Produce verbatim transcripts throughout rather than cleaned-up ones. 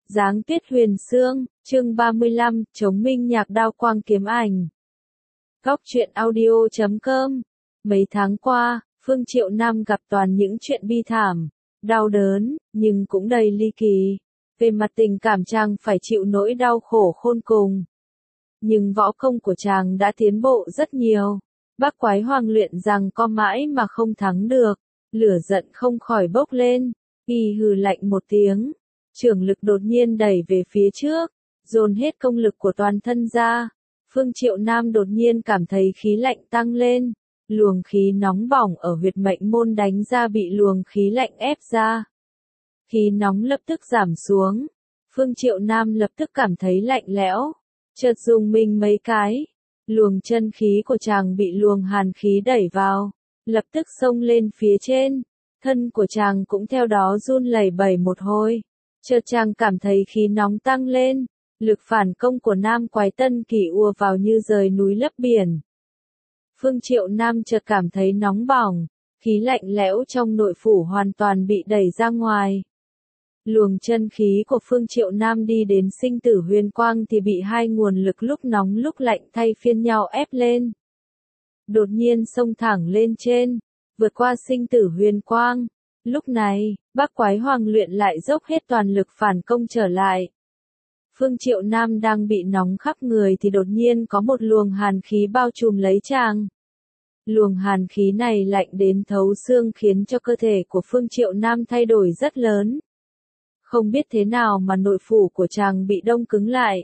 Giáng tuyết huyền sương, chương ba mươi lăm, chống minh nhạc đao quang kiếm ảnh. Góc truyện audio chấm com. Mấy tháng qua, Phương Triệu Nam gặp toàn những chuyện bi thảm, đau đớn, nhưng cũng đầy ly kỳ. Về mặt tình cảm chàng phải chịu nỗi đau khổ khôn cùng. Nhưng võ công của chàng đã tiến bộ rất nhiều. Bác quái hoàng luyện rằng co mãi mà không thắng được. Lửa giận không khỏi bốc lên, y hừ lạnh một tiếng. Trưởng lực đột nhiên đẩy về phía trước, dồn hết công lực của toàn thân ra. Phương Triệu Nam đột nhiên cảm thấy khí lạnh tăng lên, luồng khí nóng bỏng ở huyệt mệnh môn đánh ra bị luồng khí lạnh ép ra. Khí nóng lập tức giảm xuống, Phương Triệu Nam lập tức cảm thấy lạnh lẽo, chợt dùng mình mấy cái, luồng chân khí của chàng bị luồng hàn khí đẩy vào, lập tức xông lên phía trên, thân của chàng cũng theo đó run lẩy bẩy một hồi. Chợt chàng cảm thấy khí nóng tăng lên, lực phản công của Nam Quái Tân Kỳ ùa vào như rời núi lấp biển. Phương Triệu Nam chợt cảm thấy nóng bỏng, khí lạnh lẽo trong nội phủ hoàn toàn bị đẩy ra ngoài. Luồng chân khí của Phương Triệu Nam đi đến sinh tử huyền quang thì bị hai nguồn lực lúc nóng lúc lạnh thay phiên nhau ép lên. Đột nhiên xông thẳng lên trên, vượt qua sinh tử huyền quang. Lúc này, bác quái hoàng luyện lại dốc hết toàn lực phản công trở lại. Phương Triệu Nam đang bị nóng khắp người thì đột nhiên có một luồng hàn khí bao trùm lấy chàng. Luồng hàn khí này lạnh đến thấu xương khiến cho cơ thể của Phương Triệu Nam thay đổi rất lớn. Không biết thế nào mà nội phủ của chàng bị đông cứng lại.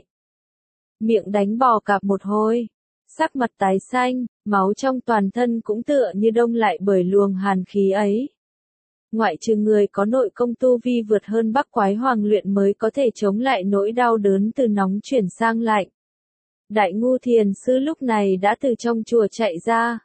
Miệng đánh bò cạp một hồi, sắc mặt tái xanh, máu trong toàn thân cũng tựa như đông lại bởi luồng hàn khí ấy. Ngoại trừ người có nội công tu vi vượt hơn Bắc Quái Hoàng luyện mới có thể chống lại nỗi đau đớn từ nóng chuyển sang lạnh. Đại Ngu Thiền Sư lúc này đã từ trong chùa chạy ra.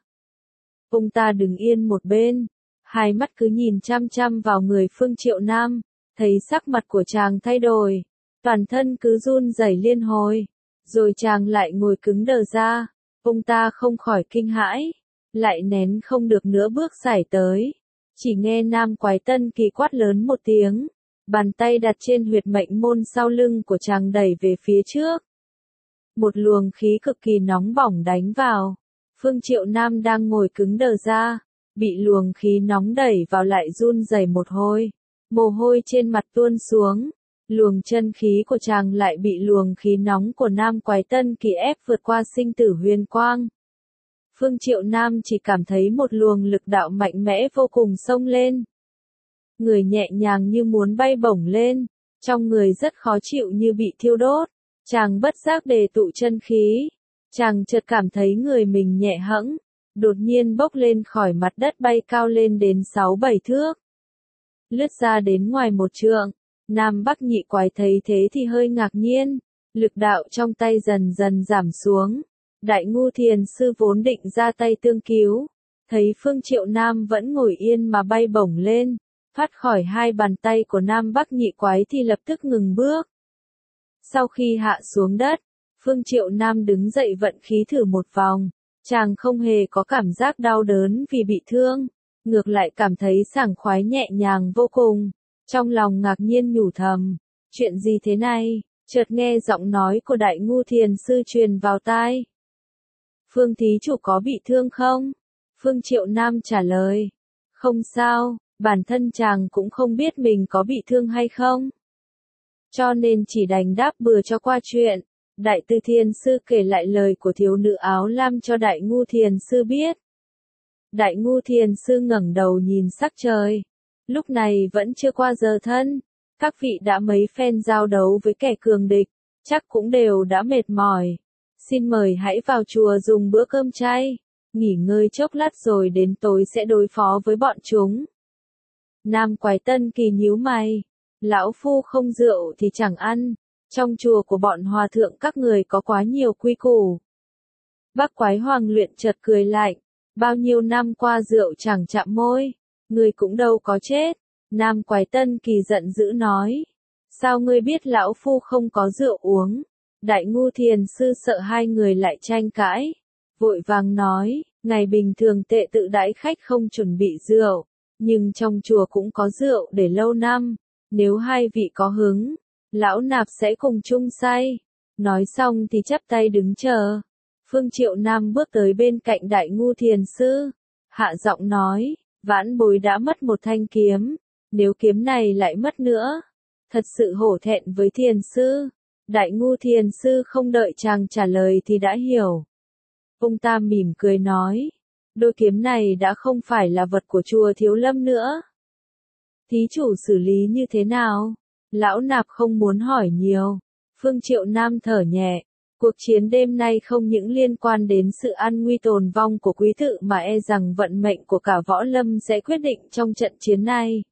Ông ta đứng yên một bên, hai mắt cứ nhìn chăm chăm vào người Phương Triệu Nam, thấy sắc mặt của chàng thay đổi, toàn thân cứ run rẩy liên hồi, rồi chàng lại ngồi cứng đờ ra. Ông ta không khỏi kinh hãi, lại nén không được nữa bước sải tới. Chỉ nghe Nam Quái Tân Kỳ quát lớn một tiếng, bàn tay đặt trên huyệt mệnh môn sau lưng của chàng đẩy về phía trước. Một luồng khí cực kỳ nóng bỏng đánh vào, Phương Triệu Nam đang ngồi cứng đờ ra, bị luồng khí nóng đẩy vào lại run rẩy một hồi, mồ hôi trên mặt tuôn xuống, luồng chân khí của chàng lại bị luồng khí nóng của Nam Quái Tân Kỳ ép vượt qua sinh tử huyền quang. Phương Triệu Nam chỉ cảm thấy một luồng lực đạo mạnh mẽ vô cùng xông lên. Người nhẹ nhàng như muốn bay bổng lên, trong người rất khó chịu như bị thiêu đốt. Chàng bất giác đề tụ chân khí, chàng chợt cảm thấy người mình nhẹ hẫng, đột nhiên bốc lên khỏi mặt đất bay cao lên đến sáu bảy thước. Lướt ra đến ngoài một trượng, Nam Bắc Nhị Quái thấy thế thì hơi ngạc nhiên, lực đạo trong tay dần dần giảm xuống. Đại Ngu Thiền Sư vốn định ra tay tương cứu, thấy Phương Triệu Nam vẫn ngồi yên mà bay bổng lên, thoát khỏi hai bàn tay của Nam Bắc Nhị Quái thì lập tức ngừng bước. Sau khi hạ xuống đất, Phương Triệu Nam đứng dậy vận khí thử một vòng, chàng không hề có cảm giác đau đớn vì bị thương, ngược lại cảm thấy sảng khoái nhẹ nhàng vô cùng, trong lòng ngạc nhiên nhủ thầm, chuyện gì thế này, chợt nghe giọng nói của Đại Ngu Thiền Sư truyền vào tai. Phương thí chủ có bị thương không? Phương Triệu Nam trả lời. Không sao, bản thân chàng cũng không biết mình có bị thương hay không. Cho nên chỉ đành đáp bừa cho qua chuyện. Đại Từ Thiền Sư kể lại lời của thiếu nữ áo lam cho Đại Ngu Thiền Sư biết. Đại Ngu Thiền Sư ngẩng đầu nhìn sắc trời. Lúc này vẫn chưa qua giờ thân. Các vị đã mấy phen giao đấu với kẻ cường địch, chắc cũng đều đã mệt mỏi. Xin mời hãy vào chùa dùng bữa cơm chay, nghỉ ngơi chốc lát rồi đến tối sẽ đối phó với bọn chúng. Nam Quái Tân Kỳ nhíu mày, lão phu không rượu thì chẳng ăn, trong chùa của bọn hòa thượng các người có quá nhiều quy củ. Bác Quái Hoàng luyện chợt cười lạnh, bao nhiêu năm qua rượu chẳng chạm môi, người cũng đâu có chết. Nam Quái Tân Kỳ giận dữ nói, sao ngươi biết lão phu không có rượu uống? Đại Ngu Thiền Sư sợ hai người lại tranh cãi, vội vàng nói, ngày bình thường tệ tự đãi khách không chuẩn bị rượu, nhưng trong chùa cũng có rượu để lâu năm, nếu hai vị có hứng, Lão nạp sẽ cùng chung say. Nói xong thì chắp tay đứng chờ. Phương Triệu Nam bước tới bên cạnh Đại Ngu Thiền Sư. Hạ giọng nói, vãn bối đã mất một thanh kiếm. Nếu kiếm này lại mất nữa, thật sự hổ thẹn với Thiền Sư. Đại Ngu Thiền Sư không đợi chàng trả lời thì đã hiểu. Ông ta mỉm cười nói, đôi kiếm này đã không phải là vật của chùa Thiếu Lâm nữa. Thí chủ xử lý như thế nào? Lão nạp không muốn hỏi nhiều. Phương Triệu Nam thở nhẹ. Cuộc chiến đêm nay không những liên quan đến sự an nguy tồn vong của quý tự mà e rằng vận mệnh của cả võ lâm sẽ quyết định trong trận chiến này.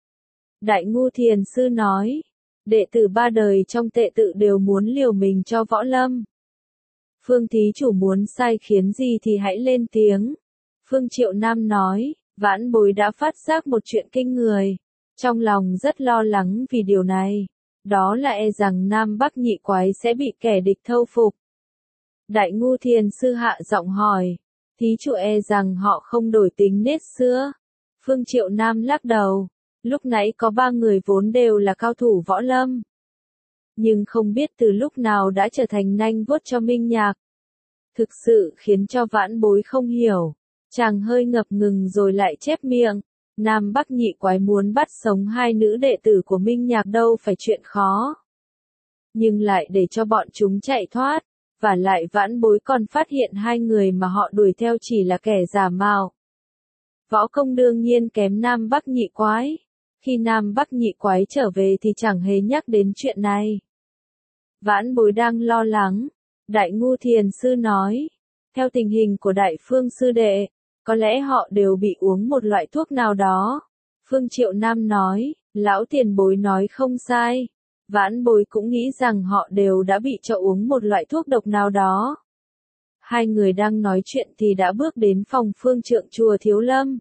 Đại Ngu Thiền Sư nói, đệ tử ba đời trong tệ tự đều muốn liều mình cho võ lâm. Phương thí chủ muốn sai khiến gì thì hãy lên tiếng. Phương Triệu Nam nói, vãn bối đã phát giác một chuyện kinh người. Trong lòng rất lo lắng vì điều này. Đó là e rằng Nam Bắc nhị quái sẽ bị kẻ địch thâu phục. Đại Ngu Thiền Sư hạ giọng hỏi, thí chủ e rằng họ không đổi tính nết xưa. Phương Triệu Nam lắc đầu, lúc nãy có ba người vốn đều là cao thủ võ lâm. Nhưng không biết từ lúc nào đã trở thành nanh vuốt cho Minh Nhạc. Thực sự khiến cho vãn bối không hiểu. Chàng hơi ngập ngừng rồi lại chép miệng. Nam Bắc nhị quái muốn bắt sống hai nữ đệ tử của Minh Nhạc đâu phải chuyện khó. Nhưng lại để cho bọn chúng chạy thoát, và lại vãn bối còn phát hiện hai người mà họ đuổi theo chỉ là kẻ giả mạo. Võ công đương nhiên kém Nam Bắc nhị quái. Khi Nam Bắc nhị quái trở về thì chẳng hề nhắc đến chuyện này. Vãn bối đang lo lắng. Đại Ngu Thiền Sư nói, theo tình hình của Đại Phương Sư Đệ, có lẽ họ đều bị uống một loại thuốc nào đó. Phương Triệu Nam nói, lão tiền bối nói không sai. Vãn bối cũng nghĩ rằng họ đều đã bị cho uống một loại thuốc độc nào đó. Hai người đang nói chuyện thì đã bước đến phòng phương trượng chùa Thiếu Lâm.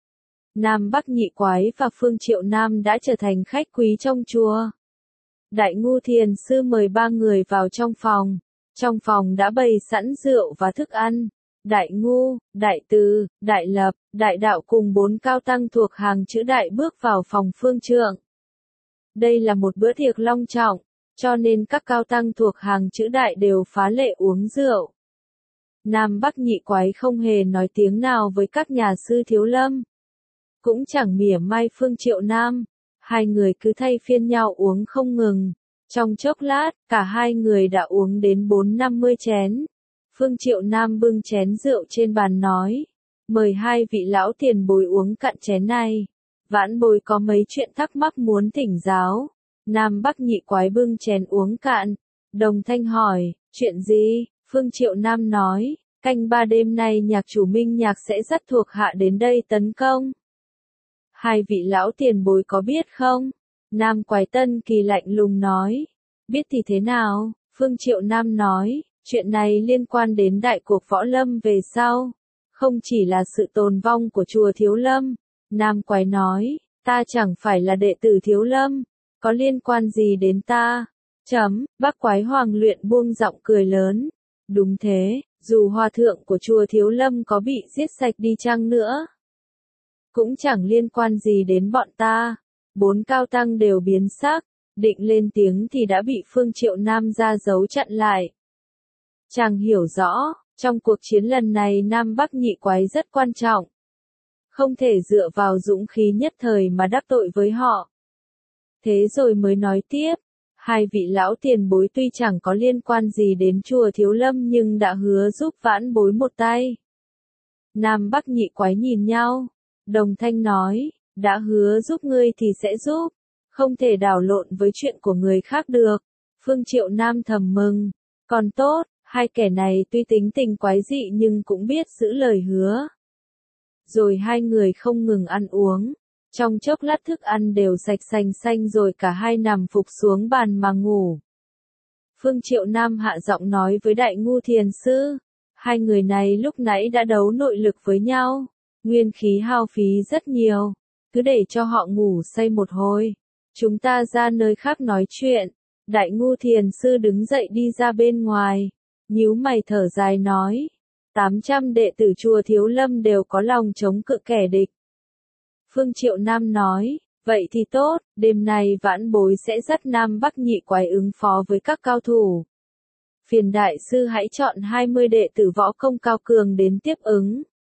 Nam Bắc nhị quái và Phương Triệu Nam đã trở thành khách quý trong chùa. Đại Ngu Thiền Sư mời ba người vào trong phòng. Trong phòng đã bày sẵn rượu và thức ăn. Đại Ngu, Đại Từ, Đại Lập, Đại Đạo cùng bốn cao tăng thuộc hàng chữ Đại bước vào phòng phương trượng. Đây là một bữa tiệc long trọng, cho nên các cao tăng thuộc hàng chữ Đại đều phá lệ uống rượu. Nam Bắc nhị quái không hề nói tiếng nào với các nhà sư Thiếu Lâm. Cũng chẳng mỉa mai Phương Triệu Nam. Hai người cứ thay phiên nhau uống không ngừng. Trong chốc lát, cả hai người đã uống đến bốn năm mươi chén. Phương Triệu Nam bưng chén rượu trên bàn nói, mời hai vị lão tiền bối uống cạn chén này. Vãn bối có mấy chuyện thắc mắc muốn thỉnh giáo. Nam Bắc nhị quái bưng chén uống cạn. Đồng Thanh hỏi, chuyện gì? Phương Triệu Nam nói, canh ba đêm nay Nhạc chủ Minh Nhạc sẽ dắt thuộc hạ đến đây tấn công. Hai vị lão tiền bối có biết không? Nam Quái Tân Kỳ lạnh lùng nói, biết thì thế nào? Phương Triệu Nam nói, chuyện này liên quan đến đại cuộc võ lâm về sau. Không chỉ là sự tồn vong của chùa Thiếu Lâm. Nam Quái nói, ta chẳng phải là đệ tử Thiếu Lâm. Có liên quan gì đến ta? Chấm, Bác Quái Hoàng Luyện buông giọng cười lớn. Đúng thế, dù hòa thượng của chùa Thiếu Lâm có bị giết sạch đi chăng nữa, cũng chẳng liên quan gì đến bọn ta. Bốn cao tăng đều biến sắc, định lên tiếng thì đã bị Phương Triệu Nam ra dấu chặn lại. Chàng hiểu rõ, trong cuộc chiến lần này Nam Bắc nhị quái rất quan trọng. Không thể dựa vào dũng khí nhất thời mà đắc tội với họ. Thế rồi mới nói tiếp, hai vị lão tiền bối tuy chẳng có liên quan gì đến chùa Thiếu Lâm nhưng đã hứa giúp vãn bối một tay. Nam Bắc nhị quái nhìn nhau, Đồng Thanh nói, đã hứa giúp ngươi thì sẽ giúp, không thể đảo lộn với chuyện của người khác được. Phương Triệu Nam thầm mừng, còn tốt, hai kẻ này tuy tính tình quái dị nhưng cũng biết giữ lời hứa. Rồi hai người không ngừng ăn uống, trong chốc lát thức ăn đều sạch sành xanh rồi cả hai nằm phục xuống bàn mà ngủ. Phương Triệu Nam hạ giọng nói với Đại Ngu Thiền Sư, hai người này lúc nãy đã đấu nội lực với nhau, nguyên khí hao phí rất nhiều, cứ để cho họ ngủ say một hồi, chúng ta ra nơi khác nói chuyện. Đại Ngu Thiền Sư đứng dậy đi ra bên ngoài, nhíu mày thở dài nói, tám trăm đệ tử chùa Thiếu Lâm đều có lòng chống cự kẻ địch. Phương Triệu Nam nói, Vậy thì tốt, đêm nay vãn bối sẽ dắt Nam Bắc nhị quái ứng phó với các cao thủ. Phiền đại sư hãy chọn hai mươi đệ tử võ công cao cường đến tiếp ứng.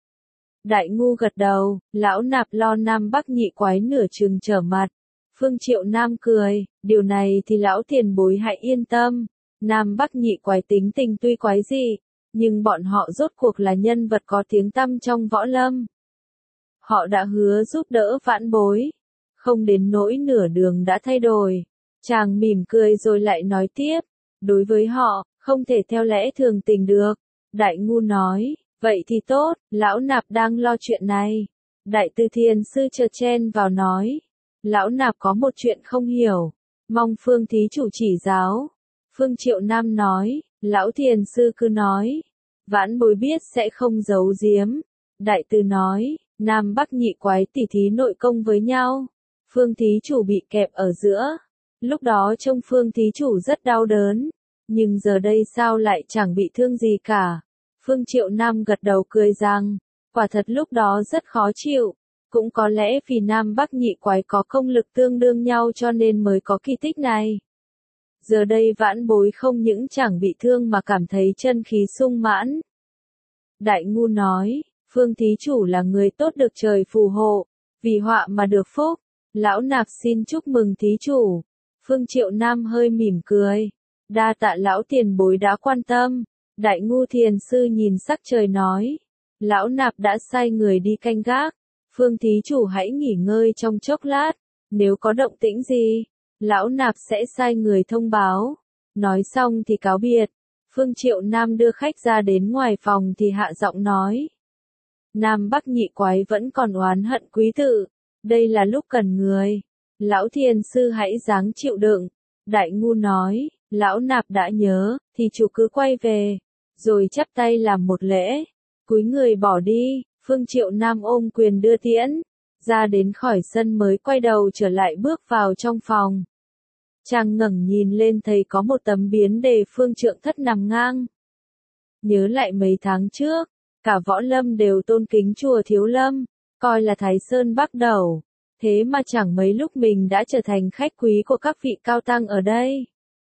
Đại ngu gật đầu, lão nạp lo Nam Bắc nhị quái nửa chừng trở mặt. Phương Triệu Nam cười, điều này thì lão tiền bối hãy yên tâm. Nam Bắc nhị quái tính tình tuy quái dị, nhưng bọn họ rốt cuộc là nhân vật có tiếng tăm trong võ lâm. Họ đã hứa giúp đỡ vãn bối, không đến nỗi nửa đường đã thay đổi. Chàng mỉm cười rồi lại nói tiếp, đối với họ, không thể theo lẽ thường tình được. Đại ngu nói, vậy thì tốt, lão nạp đang lo chuyện này. Đại tư thiền sư chợt chen vào nói, lão nạp có một chuyện không hiểu, mong Phương thí chủ chỉ giáo. Phương Triệu Nam nói, lão thiền sư cứ nói, vãn bối biết sẽ không giấu giếm. Đại tư nói, Nam Bắc nhị quái tỉ thí nội công với nhau. Phương thí chủ bị kẹp ở giữa. Lúc đó trông Phương thí chủ rất đau đớn. Nhưng giờ đây sao lại chẳng bị thương gì cả. Phương Triệu Nam gật đầu cười rằng, quả thật lúc đó rất khó chịu. Cũng có lẽ vì Nam Bắc nhị quái có công lực tương đương nhau cho nên mới có kỳ tích này. Giờ đây vãn bối không những chẳng bị thương mà cảm thấy chân khí sung mãn. Đại ngu nói, Phương thí chủ là người tốt được trời phù hộ, vì họa mà được phúc. Lão nạp xin chúc mừng thí chủ. Phương Triệu Nam hơi mỉm cười. Đa tạ lão tiền bối đã quan tâm. Đại ngu thiền sư nhìn sắc trời nói. Lão nạp đã sai người đi canh gác. Phương thí chủ hãy nghỉ ngơi trong chốc lát. Nếu có động tĩnh gì, lão nạp sẽ sai người thông báo. Nói xong thì cáo biệt. Phương Triệu Nam đưa khách ra đến ngoài phòng thì hạ giọng nói. Nam Bắc nhị quái vẫn còn oán hận quý tự. Đây là lúc cần người. Lão thiền sư hãy dáng chịu đựng. Đại ngu nói, lão nạp đã nhớ, thì chủ cứ quay về. Rồi chắp tay làm một lễ. Cúi người bỏ đi. Phương Triệu Nam ôm quyền đưa tiễn. Ra đến khỏi sân mới quay đầu trở lại bước vào trong phòng. Chàng ngẩng nhìn lên thấy có một tấm biến đề phương trượng thất nằm ngang. Nhớ lại mấy tháng trước, cả võ lâm đều tôn kính chùa Thiếu Lâm, coi là Thái Sơn Bắc Đầu. Thế mà chẳng mấy lúc mình đã trở thành khách quý của các vị cao tăng ở đây.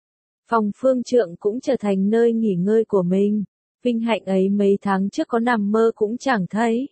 Phòng phương trượng cũng trở thành nơi nghỉ ngơi của mình. Vinh hạnh ấy mấy tháng trước có nằm mơ cũng chẳng thấy.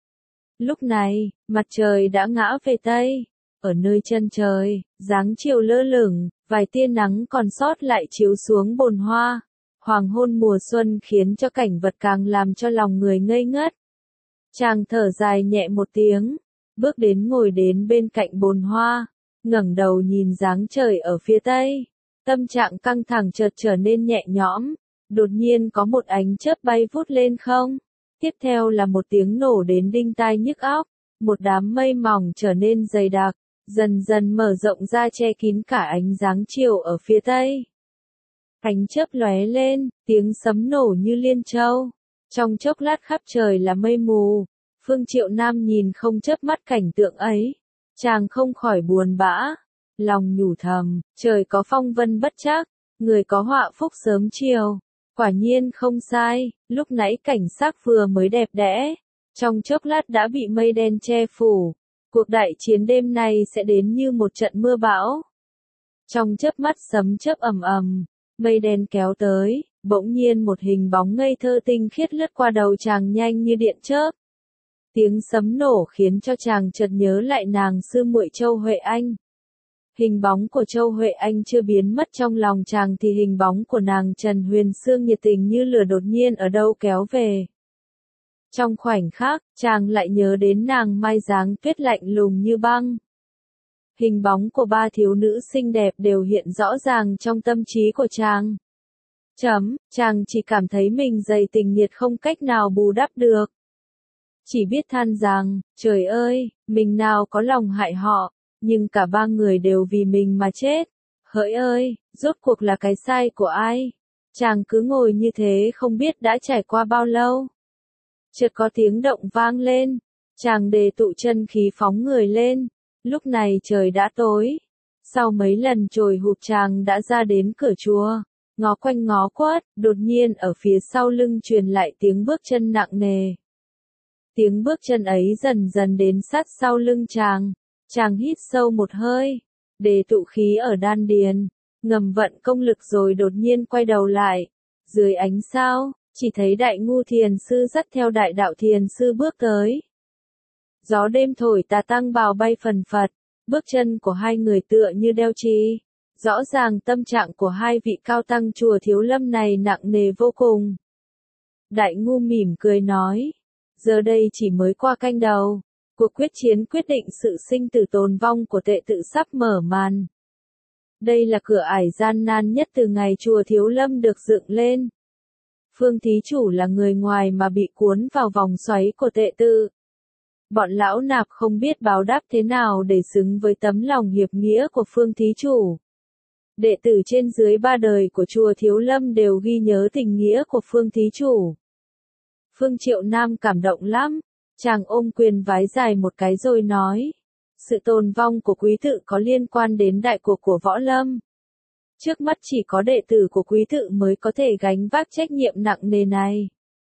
Lúc này, mặt trời đã ngã về Tây. Ở nơi chân trời, dáng chiều lơ lửng, vài tia nắng còn sót lại chiếu xuống bồn hoa. Hoàng hôn mùa xuân khiến cho cảnh vật càng làm cho lòng người ngây ngất. Chàng thở dài nhẹ một tiếng, bước đến ngồi đến bên cạnh bồn hoa, ngẩng đầu nhìn dáng trời ở phía Tây. Tâm trạng căng thẳng chợt trở nên nhẹ nhõm, đột nhiên có một ánh chớp bay vút lên không. Tiếp theo là một tiếng nổ đến đinh tai nhức óc, một đám mây mỏng trở nên dày đặc, dần dần mở rộng ra che kín cả ánh dáng chiều ở phía Tây. Ánh chớp lóe lên, tiếng sấm nổ như liên châu. Trong chốc lát khắp trời là mây mù. Phương Triệu Nam nhìn không chớp mắt cảnh tượng ấy. Chàng không khỏi buồn bã. Lòng nhủ thầm, trời có phong vân bất trắc, người có họa phúc sớm chiều. Quả nhiên không sai, lúc nãy cảnh sắc vừa mới đẹp đẽ. Trong chốc lát đã bị mây đen che phủ. Cuộc đại chiến đêm nay sẽ đến như một trận mưa bão. Trong chớp mắt sấm chớp ầm ầm. Mây đen kéo tới, bỗng nhiên một hình bóng ngây thơ tinh khiết lướt qua đầu chàng nhanh như điện chớp. Tiếng sấm nổ khiến cho chàng chợt nhớ lại nàng sư muội Châu Huệ Anh. Hình bóng của Châu Huệ Anh chưa biến mất trong lòng chàng thì hình bóng của nàng Trần Huyền Sương nhiệt tình như lửa đột nhiên ở đâu kéo về. Trong khoảnh khắc, chàng lại nhớ đến nàng Mai dáng tuyết lạnh lùng như băng. Hình bóng của ba thiếu nữ xinh đẹp đều hiện rõ ràng trong tâm trí của chàng. Chấm, chàng chỉ cảm thấy mình dày tình nhiệt không cách nào bù đắp được. Chỉ biết than rằng, trời ơi, mình nào có lòng hại họ, nhưng cả ba người đều vì mình mà chết. Hỡi ơi, rốt cuộc là cái sai của ai? Chàng cứ ngồi như thế không biết đã trải qua bao lâu. Chợt có tiếng động vang lên, chàng đề tụ chân khí phóng người lên. Lúc này trời đã tối. Sau mấy lần trồi hụt chàng đã ra đến cửa chùa. Ngó quanh ngó quất, đột nhiên ở phía sau lưng truyền lại tiếng bước chân nặng nề. Tiếng bước chân ấy dần dần đến sát sau lưng chàng. Chàng hít sâu một hơi, để tụ khí ở đan điền, ngầm vận công lực rồi đột nhiên quay đầu lại. Dưới ánh sao, chỉ thấy Đại Ngu thiền sư dắt theo Đại Đạo thiền sư bước tới. Gió đêm thổi tà tăng bào bay phần phật, bước chân của hai người tựa như đeo chi. Rõ ràng tâm trạng của hai vị cao tăng chùa Thiếu Lâm này nặng nề vô cùng. Đại Ngu mỉm cười nói, giờ đây chỉ mới qua canh đầu, cuộc quyết chiến quyết định sự sinh tử tồn vong của tệ tự sắp mở màn. Đây là cửa ải gian nan nhất từ ngày chùa Thiếu Lâm được dựng lên. Phương thí chủ là người ngoài mà bị cuốn vào vòng xoáy của tệ tự. Bọn lão nạp không biết báo đáp thế nào để xứng với tấm lòng hiệp nghĩa của Phương thí chủ. Đệ tử trên dưới ba đời của chùa Thiếu Lâm đều ghi nhớ tình nghĩa của Phương thí chủ. Phương Triệu Nam cảm động lắm, chàng ôm quyền vái dài một cái rồi nói, sự tồn vong của quý tự có liên quan đến đại cuộc của Võ Lâm. Trước mắt chỉ có đệ tử của quý tự mới có thể gánh vác trách nhiệm nặng nề này.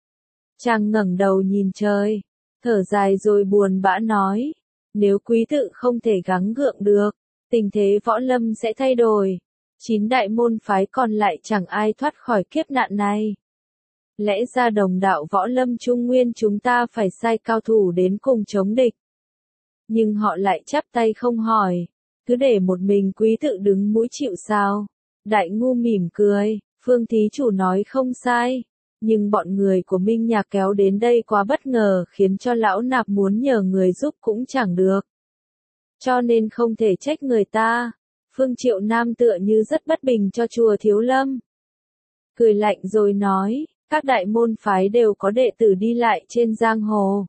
Chàng ngẩng đầu nhìn trời, thở dài rồi buồn bã nói, nếu quý tự không thể gắng gượng được, tình thế Võ Lâm sẽ thay đổi. Chín đại môn phái còn lại chẳng ai thoát khỏi kiếp nạn này. Lẽ ra đồng đạo Võ Lâm Trung Nguyên chúng ta phải sai cao thủ đến cùng chống địch. Nhưng họ lại chắp tay không hỏi, cứ để một mình quý tự đứng mũi chịu sao. Đại Ngu mỉm cười, Phương thí chủ nói không sai, nhưng bọn người của Minh Nhạc kéo đến đây quá bất ngờ khiến cho lão nạp muốn nhờ người giúp cũng chẳng được. Cho nên không thể trách người ta. Phương Triệu Nam tựa như rất bất bình cho chùa Thiếu Lâm. Cười lạnh rồi nói, các đại môn phái đều có đệ tử đi lại trên giang hồ.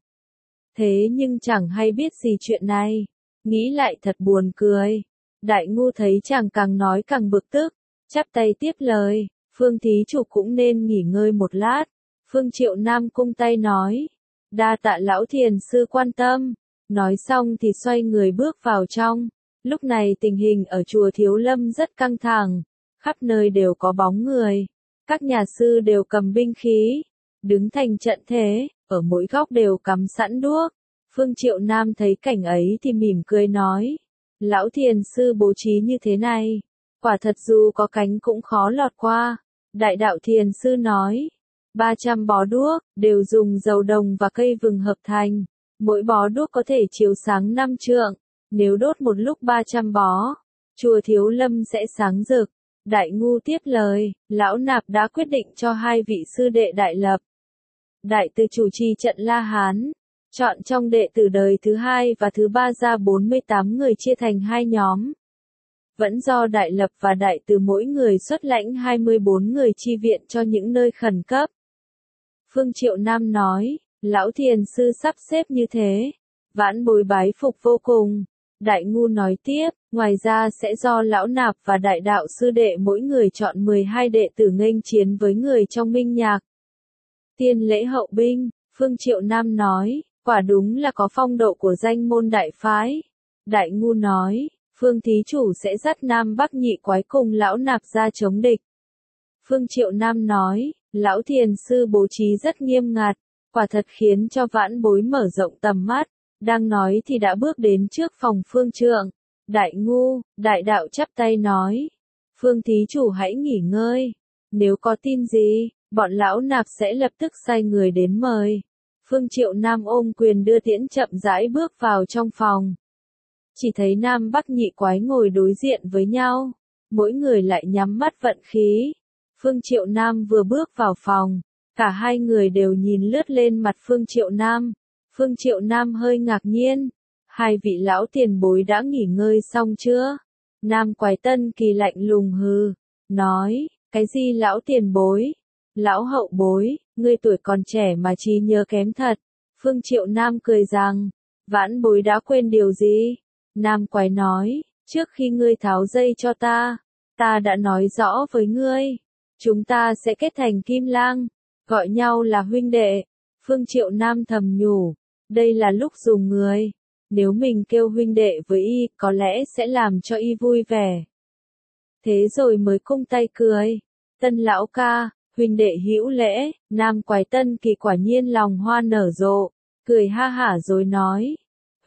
Thế nhưng chẳng hay biết gì chuyện này. Nghĩ lại thật buồn cười. Đại Ngu thấy chàng càng nói càng bực tức, chắp tay tiếp lời, Phương thí chủ cũng nên nghỉ ngơi một lát. Phương Triệu Nam cung tay nói, đa tạ lão thiền sư quan tâm. Nói xong thì xoay người bước vào trong. Lúc này tình hình ở chùa Thiếu Lâm rất căng thẳng, khắp nơi đều có bóng người, các nhà sư đều cầm binh khí, đứng thành trận thế, ở mỗi góc đều cắm sẵn đuốc. Phương Triệu Nam thấy cảnh ấy thì mỉm cười nói, lão thiền sư bố trí như thế này, quả thật dù có cánh cũng khó lọt qua. Đại Đạo thiền sư nói, ba trăm bó đuốc, đều dùng dầu đồng và cây vừng hợp thành, mỗi bó đuốc có thể chiếu sáng năm trượng. Nếu đốt một lúc ba trăm bó, chùa Thiếu Lâm sẽ sáng rực. Đại Ngu tiếp lời, lão nạp đã quyết định cho hai vị sư đệ đại lập. Đại từ chủ trì trận La Hán, chọn trong đệ tử đời thứ hai và thứ ba ra bốn mươi tám người chia thành hai nhóm. Vẫn do đại lập và đại từ mỗi người xuất lãnh hai mươi bốn người chi viện cho những nơi khẩn cấp. Phương Triệu Nam nói, lão thiền sư sắp xếp như thế, vãn bối bái phục vô cùng. Đại Ngu nói tiếp, ngoài ra sẽ do lão nạp và đại đạo sư đệ mỗi người chọn mười hai đệ tử nghênh chiến với người trong Minh Nhạc. Tiên lễ hậu binh, Phương Triệu Nam nói, quả đúng là có phong độ của danh môn đại phái. Đại Ngu nói, Phương thí chủ sẽ dắt Nam Bắc nhị quái cùng lão nạp ra chống địch. Phương Triệu Nam nói, lão thiền sư bố trí rất nghiêm ngặt, quả thật khiến cho vãn bối mở rộng tầm mắt. Đang nói thì đã bước đến trước phòng Phương Trượng. Đại Ngu, đại đạo chắp tay nói, Phương thí chủ hãy nghỉ ngơi. Nếu có tin gì, bọn lão nạp sẽ lập tức sai người đến mời. Phương Triệu Nam ôm quyền đưa tiễn chậm rãi bước vào trong phòng. Chỉ thấy Nam Bắc nhị quái ngồi đối diện với nhau, mỗi người lại nhắm mắt vận khí. Phương Triệu Nam vừa bước vào phòng, cả hai người đều nhìn lướt lên mặt Phương Triệu Nam. Phương Triệu Nam hơi ngạc nhiên, hai vị lão tiền bối đã nghỉ ngơi xong chưa? Nam Quái Tân Kỳ lạnh lùng hừ, nói, cái gì lão tiền bối? Lão hậu bối, ngươi tuổi còn trẻ mà trí nhớ kém thật. Phương Triệu Nam cười rằng, vãn bối đã quên điều gì? Nam Quái nói, trước khi ngươi tháo dây cho ta, ta đã nói rõ với ngươi, chúng ta sẽ kết thành kim lang, gọi nhau là huynh đệ. Phương Triệu Nam thầm nhủ, đây là lúc dùng người, nếu mình kêu huynh đệ với y, có lẽ sẽ làm cho y vui vẻ. Thế rồi mới cung tay cười, Tân lão ca, huynh đệ hữu lễ. Nam Quái Tân Kỳ quả nhiên lòng hoa nở rộ, cười ha hả rồi nói,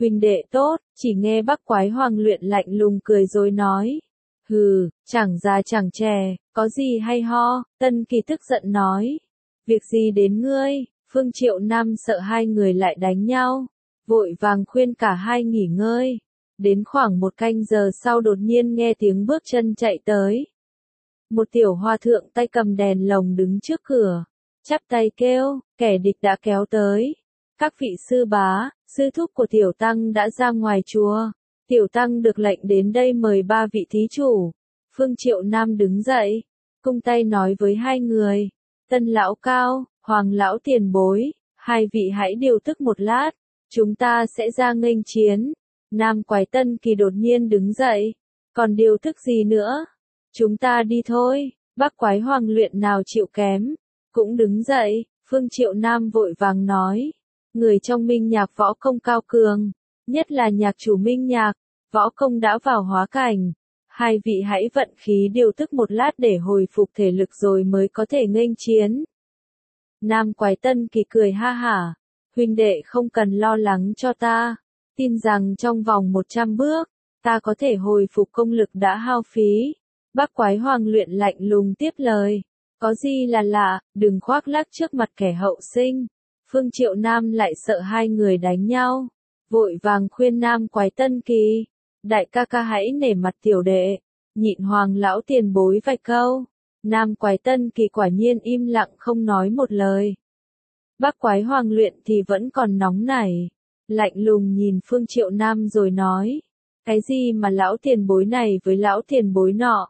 Huynh đệ tốt, chỉ nghe Bắc Quái Hoàng luyện lạnh lùng cười rồi nói. Hừ, chẳng già chẳng trẻ, có gì hay ho, Tân Kỳ tức giận nói. Việc gì đến ngươi, Phương Triệu Nam sợ hai người lại đánh nhau, vội vàng khuyên cả hai nghỉ ngơi. Đến khoảng một canh giờ sau đột nhiên nghe tiếng bước chân chạy tới. Một tiểu hòa thượng tay cầm đèn lồng đứng trước cửa, chắp tay kêu, kẻ địch đã kéo tới. Các vị sư bá, sư thúc của tiểu tăng đã ra ngoài chùa. Tiểu tăng được lệnh đến đây mời ba vị thí chủ. Phương Triệu Nam đứng dậy, cung tay nói với hai người. Tân lão cao, Hoàng lão tiền bối, hai vị hãy điều tức một lát, chúng ta sẽ ra nghênh chiến. Nam Quái Tân Kỳ đột nhiên đứng dậy, còn điều tức gì nữa? Chúng ta đi thôi. Bắc Quái Hoàng luyện nào chịu kém, cũng đứng dậy. Phương Triệu Nam vội vàng nói, người trong Minh Nhạc võ công cao cường, nhất là nhạc chủ Minh Nhạc, võ công đã vào hóa cảnh. Hai vị hãy vận khí điều tức một lát để hồi phục thể lực rồi mới có thể nghênh chiến. Nam Quái Tân Kỳ cười ha hả, huynh đệ không cần lo lắng cho ta, tin rằng trong vòng một trăm bước, ta có thể hồi phục công lực đã hao phí. Bắc Quái Hoàng luyện lạnh lùng tiếp lời, có gì là lạ, đừng khoác lác trước mặt kẻ hậu sinh. Phương Triệu Nam lại sợ hai người đánh nhau, vội vàng khuyên Nam Quái Tân Kỳ, đại ca ca hãy nể mặt tiểu đệ, nhịn Hoàng lão tiền bối vài câu. Nam Quái Tân Kỳ quả nhiên im lặng không nói một lời. Bắc Quái Hoàng luyện thì vẫn còn nóng nảy, lạnh lùng nhìn Phương Triệu Nam rồi nói, cái gì mà lão tiền bối này với lão tiền bối nọ?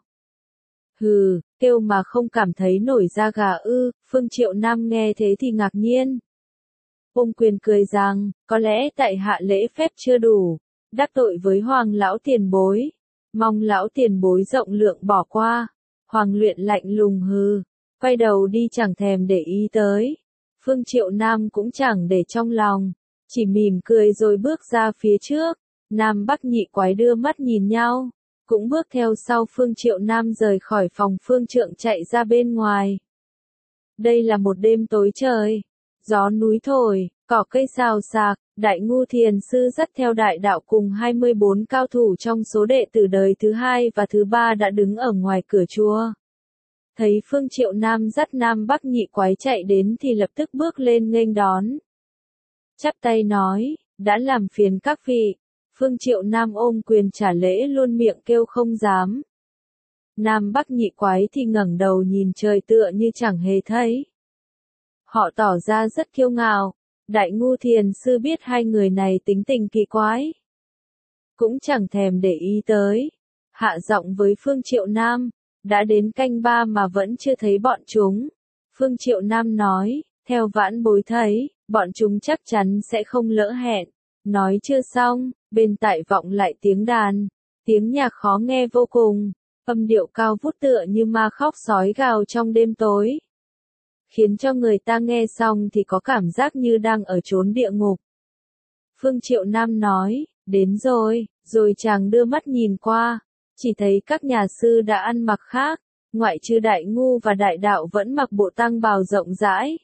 Hừ, kêu mà không cảm thấy nổi da gà ư? Phương Triệu Nam nghe thế thì ngạc nhiên. Ôm quyền cười rằng, có lẽ tại hạ lễ phép chưa đủ, đắc tội với Hoàng lão tiền bối, mong lão tiền bối rộng lượng bỏ qua. Hoàng luyện lạnh lùng hừ, quay đầu đi chẳng thèm để ý tới. Phương Triệu Nam cũng chẳng để trong lòng, chỉ mỉm cười rồi bước ra phía trước. Nam Bắc nhị quái đưa mắt nhìn nhau, cũng bước theo sau Phương Triệu Nam rời khỏi phòng Phương Trượng chạy ra bên ngoài. Đây là một đêm tối trời, gió núi thổi, cỏ cây xào xạc, Đại Ngu Thiền Sư dắt theo đại đạo cùng hai mươi bốn cao thủ trong số đệ tử đời thứ hai và thứ ba đã đứng ở ngoài cửa chùa. Thấy Phương Triệu Nam dắt Nam Bắc nhị quái chạy đến thì lập tức bước lên nghênh đón. Chắp tay nói, đã làm phiền các vị. Phương Triệu Nam ôm quyền trả lễ luôn miệng kêu không dám. Nam Bắc nhị quái thì ngẩng đầu nhìn trời tựa như chẳng hề thấy. Họ tỏ ra rất kiêu ngạo. Đại Ngu Thiền Sư biết hai người này tính tình kỳ quái, cũng chẳng thèm để ý tới. Hạ giọng với Phương Triệu Nam, đã đến canh ba mà vẫn chưa thấy bọn chúng. Phương Triệu Nam nói, theo vãn bối thấy, bọn chúng chắc chắn sẽ không lỡ hẹn. Nói chưa xong, bên tai vọng lại tiếng đàn, tiếng nhạc khó nghe vô cùng, âm điệu cao vút tựa như ma khóc sói gào trong đêm tối, khiến cho người ta nghe xong thì có cảm giác như đang ở chốn địa ngục. Phương Triệu Nam nói, đến rồi, rồi chàng đưa mắt nhìn qua, chỉ thấy các nhà sư đã ăn mặc khác, ngoại trừ Đại Ngu và Đại Đạo vẫn mặc bộ tăng bào rộng rãi.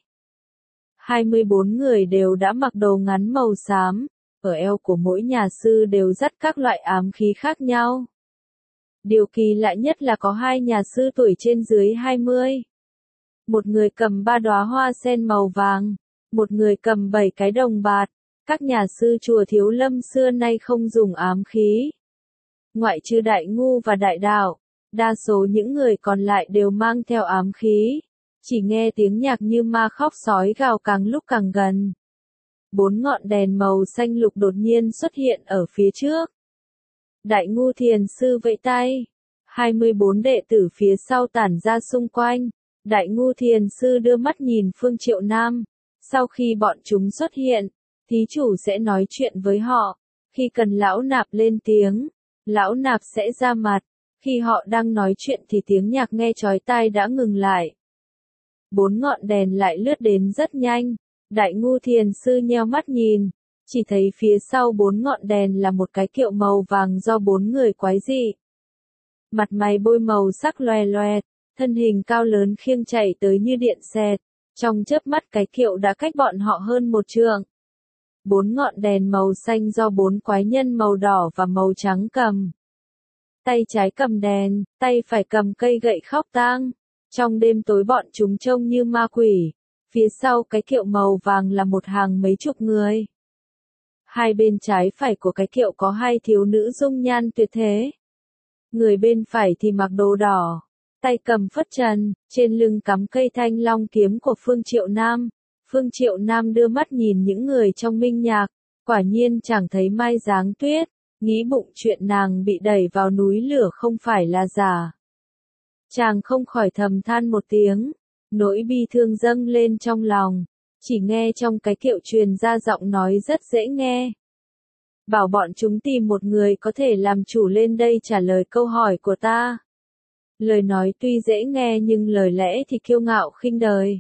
hai mươi bốn người đều đã mặc đồ ngắn màu xám, ở eo của mỗi nhà sư đều dắt các loại ám khí khác nhau. Điều kỳ lạ nhất là có hai nhà sư tuổi trên dưới hai mươi. Một người cầm ba đóa hoa sen màu vàng, một người cầm bảy cái đồng bạt. Các nhà sư chùa Thiếu Lâm xưa nay không dùng ám khí. Ngoại trừ Đại Ngu và Đại Đạo, đa số những người còn lại đều mang theo ám khí. Chỉ nghe tiếng nhạc như ma khóc sói gào càng lúc càng gần. Bốn ngọn đèn màu xanh lục đột nhiên xuất hiện ở phía trước. Đại Ngu Thiền Sư vẫy tay. hai mươi bốn đệ tử phía sau tản ra xung quanh. Đại Ngu Thiền Sư đưa mắt nhìn Phương Triệu Nam. Sau khi bọn chúng xuất hiện, thí chủ sẽ nói chuyện với họ. Khi cần lão nạp lên tiếng, lão nạp sẽ ra mặt. Khi họ đang nói chuyện thì tiếng nhạc nghe chói tai đã ngừng lại. Bốn ngọn đèn lại lướt đến rất nhanh. Đại Ngu Thiền Sư nheo mắt nhìn, chỉ thấy phía sau bốn ngọn đèn là một cái kiệu màu vàng do bốn người quái dị. Mặt mày bôi màu sắc loè loè, thân hình cao lớn khiêng chạy tới như điện xẹt, trong chớp mắt cái kiệu đã cách bọn họ hơn một trượng. bốn ngọn đèn màu xanh do bốn quái nhân màu đỏ và màu trắng cầm. Tay trái cầm đèn, tay phải cầm cây gậy khóc tang. Trong đêm tối bọn chúng trông như ma quỷ. Phía sau cái kiệu màu vàng là một hàng mấy chục người. Hai bên trái phải của cái kiệu có hai thiếu nữ dung nhan tuyệt thế. Người bên phải thì mặc đồ đỏ, tay cầm phất trần, trên lưng cắm cây thanh long kiếm của Phương Triệu Nam. Phương Triệu Nam đưa mắt nhìn những người trong minh nhạc, quả nhiên chẳng thấy Mai Giáng Tuyết, nghĩ bụng chuyện nàng bị đẩy vào núi lửa không phải là giả. Chàng không khỏi thầm than một tiếng, nỗi bi thương dâng lên trong lòng, chỉ nghe trong cái kiệu truyền ra giọng nói rất dễ nghe. Bảo bọn chúng tìm một người có thể làm chủ lên đây trả lời câu hỏi của ta. Lời nói tuy dễ nghe nhưng lời lẽ thì kiêu ngạo khinh đời.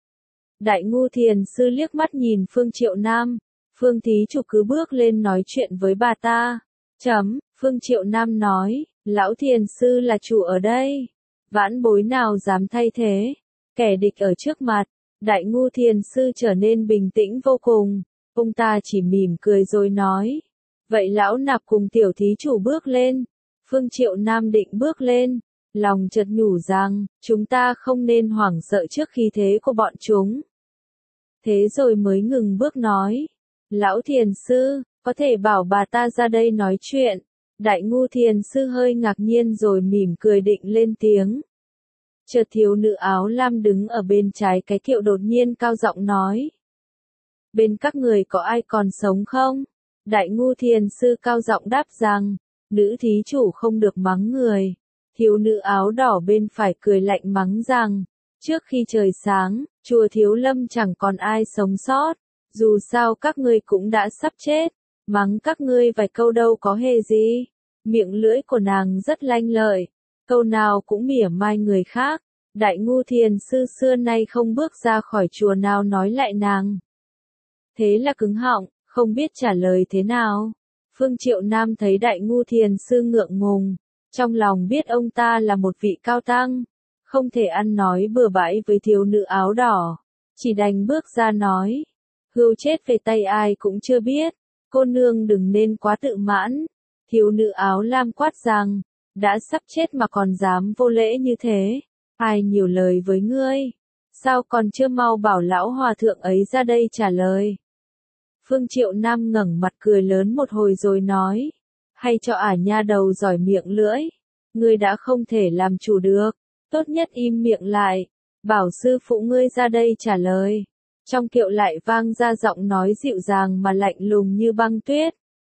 Đại ngu thiền sư liếc mắt nhìn Phương Triệu Nam, Phương thí chủ cứ bước lên nói chuyện với bà ta. Chấm, Phương Triệu Nam nói, lão thiền sư là chủ ở đây. Vãn bối nào dám thay thế, kẻ địch ở trước mặt. Đại ngu thiền sư trở nên bình tĩnh vô cùng, ông ta chỉ mỉm cười rồi nói. Vậy lão nạp cùng tiểu thí chủ bước lên. Phương Triệu Nam định bước lên, lòng chợt nhủ rằng, chúng ta không nên hoảng sợ trước khí thế của bọn chúng. Thế rồi mới ngừng bước nói, lão thiền sư, có thể bảo bà ta ra đây nói chuyện. Đại ngu thiền sư hơi ngạc nhiên rồi mỉm cười định lên tiếng. Chợt thiếu nữ áo lam đứng ở bên trái cái kiệu đột nhiên cao giọng nói. Bên các người có ai còn sống không? Đại ngu thiền sư cao giọng đáp rằng, nữ thí chủ không được mắng người. Thiếu nữ áo đỏ bên phải cười lạnh mắng rằng, trước khi trời sáng, chùa Thiếu Lâm chẳng còn ai sống sót, dù sao các ngươi cũng đã sắp chết, mắng các ngươi vài câu đâu có hề gì. Miệng lưỡi của nàng rất lanh lợi, câu nào cũng mỉa mai người khác. Đại ngu thiền sư xưa nay không bước ra khỏi chùa nào nói lại nàng. Thế là cứng họng, không biết trả lời thế nào. Phương Triệu Nam thấy đại ngu thiền sư ngượng ngùng, trong lòng biết ông ta là một vị cao tăng, không thể ăn nói bừa bãi với thiếu nữ áo đỏ, chỉ đành bước ra nói, hươu chết về tay ai cũng chưa biết, cô nương đừng nên quá tự mãn. Thiếu nữ áo lam quát rằng, đã sắp chết mà còn dám vô lễ như thế, ai nhiều lời với ngươi, sao còn chưa mau bảo lão hòa thượng ấy ra đây trả lời. Phương Triệu Nam ngẩng mặt cười lớn một hồi rồi nói, hay cho ả nha đầu giỏi miệng lưỡi, ngươi đã không thể làm chủ được, tốt nhất im miệng lại, bảo sư phụ ngươi ra đây trả lời. Trong kiệu lại vang ra giọng nói dịu dàng mà lạnh lùng như băng tuyết.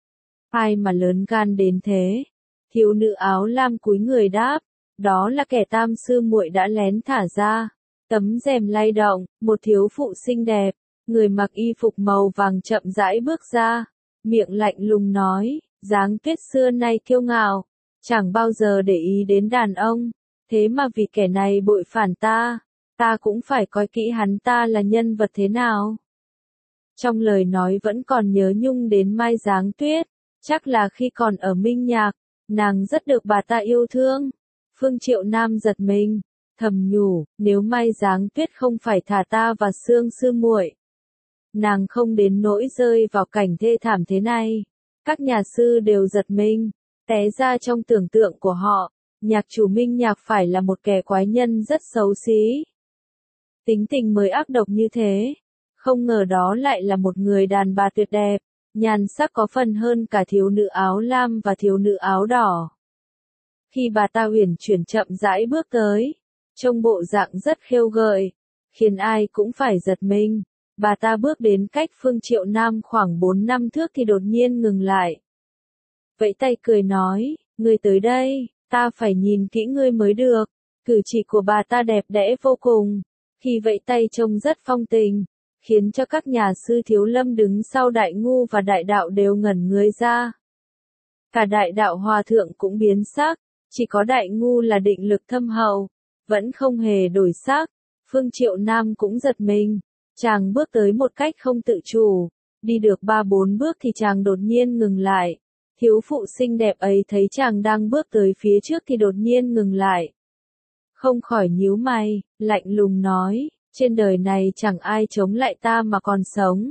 Ai mà lớn gan đến thế? Thiếu nữ áo lam cúi người đáp, đó là kẻ tam sư muội đã lén thả ra. Tấm rèm lay động, một thiếu phụ xinh đẹp, người mặc y phục màu vàng chậm rãi bước ra, miệng lạnh lùng nói, Giáng Tuyết xưa nay kiêu ngạo, chẳng bao giờ để ý đến đàn ông, thế mà vì kẻ này bội phản ta, ta cũng phải coi kỹ hắn ta là nhân vật thế nào. Trong lời nói vẫn còn nhớ nhung đến Mai Giáng Tuyết, chắc là khi còn ở Minh Nhạc, nàng rất được bà ta yêu thương. Phương Triệu Nam giật mình, thầm nhủ, nếu Mai Giáng Tuyết không phải thả ta và Sương sư muội, nàng không đến nỗi rơi vào cảnh thê thảm thế này. Các nhà sư đều giật mình, té ra trong tưởng tượng của họ, nhạc chủ Minh Nhạc phải là một kẻ quái nhân rất xấu xí. Tính tình mới ác độc như thế, không ngờ đó lại là một người đàn bà tuyệt đẹp, nhan sắc có phần hơn cả thiếu nữ áo lam và thiếu nữ áo đỏ. Khi bà ta uyển chuyển chậm rãi bước tới, trông bộ dạng rất khêu gợi, khiến ai cũng phải giật mình. Bà ta bước đến cách Phương Triệu Nam khoảng bốn năm thước thì đột nhiên ngừng lại. Vẫy tay cười nói, ngươi tới đây, ta phải nhìn kỹ ngươi mới được. Cử chỉ của bà ta đẹp đẽ vô cùng, khi vẫy tay trông rất phong tình, khiến cho các nhà sư Thiếu Lâm đứng sau Đại Ngu và Đại Đạo đều ngẩn người ra. Cả Đại Đạo Hòa Thượng cũng biến sắc, chỉ có Đại Ngu là định lực thâm hậu, vẫn không hề đổi sắc. Phương Triệu Nam cũng giật mình, chàng bước tới một cách không tự chủ, đi được ba bốn bước thì chàng đột nhiên ngừng lại. Thiếu phụ xinh đẹp ấy thấy chàng đang bước tới phía trước thì đột nhiên ngừng lại. Không khỏi nhíu mày, lạnh lùng nói, trên đời này chẳng ai chống lại ta mà còn sống.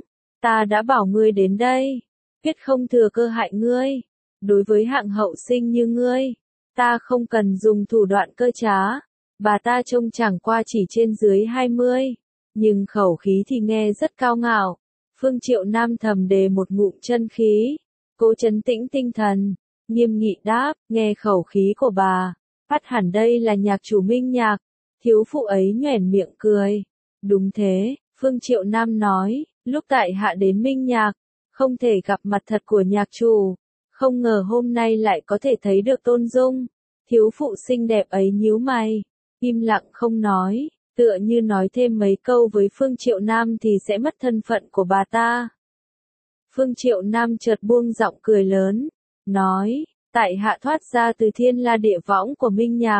Ta đã bảo ngươi đến đây, quyết không thừa cơ hại ngươi. Đối với hạng hậu sinh như ngươi, ta không cần dùng thủ đoạn cơ trá. Bà ta trông chẳng qua chỉ trên dưới hai mươi, nhưng khẩu khí thì nghe rất cao ngạo. Phương Triệu Nam thầm đề một ngụm chân khí, cố trấn tĩnh tinh thần, nghiêm nghị đáp, nghe khẩu khí của bà, phát hẳn đây là nhạc chủ Minh Nhạc. Thiếu phụ ấy nhoẻn miệng cười. Đúng thế, Phương Triệu Nam nói, lúc tại hạ đến Minh Nhạc, không thể gặp mặt thật của nhạc chủ, không ngờ hôm nay lại có thể thấy được tôn dung. Thiếu phụ xinh đẹp ấy nhíu mày, im lặng không nói, tựa như nói thêm mấy câu với Phương Triệu Nam thì sẽ mất thân phận của bà ta. Phương Triệu Nam chợt buông giọng cười lớn, nói, tại hạ thoát ra từ thiên la địa võng của Minh Nhạc,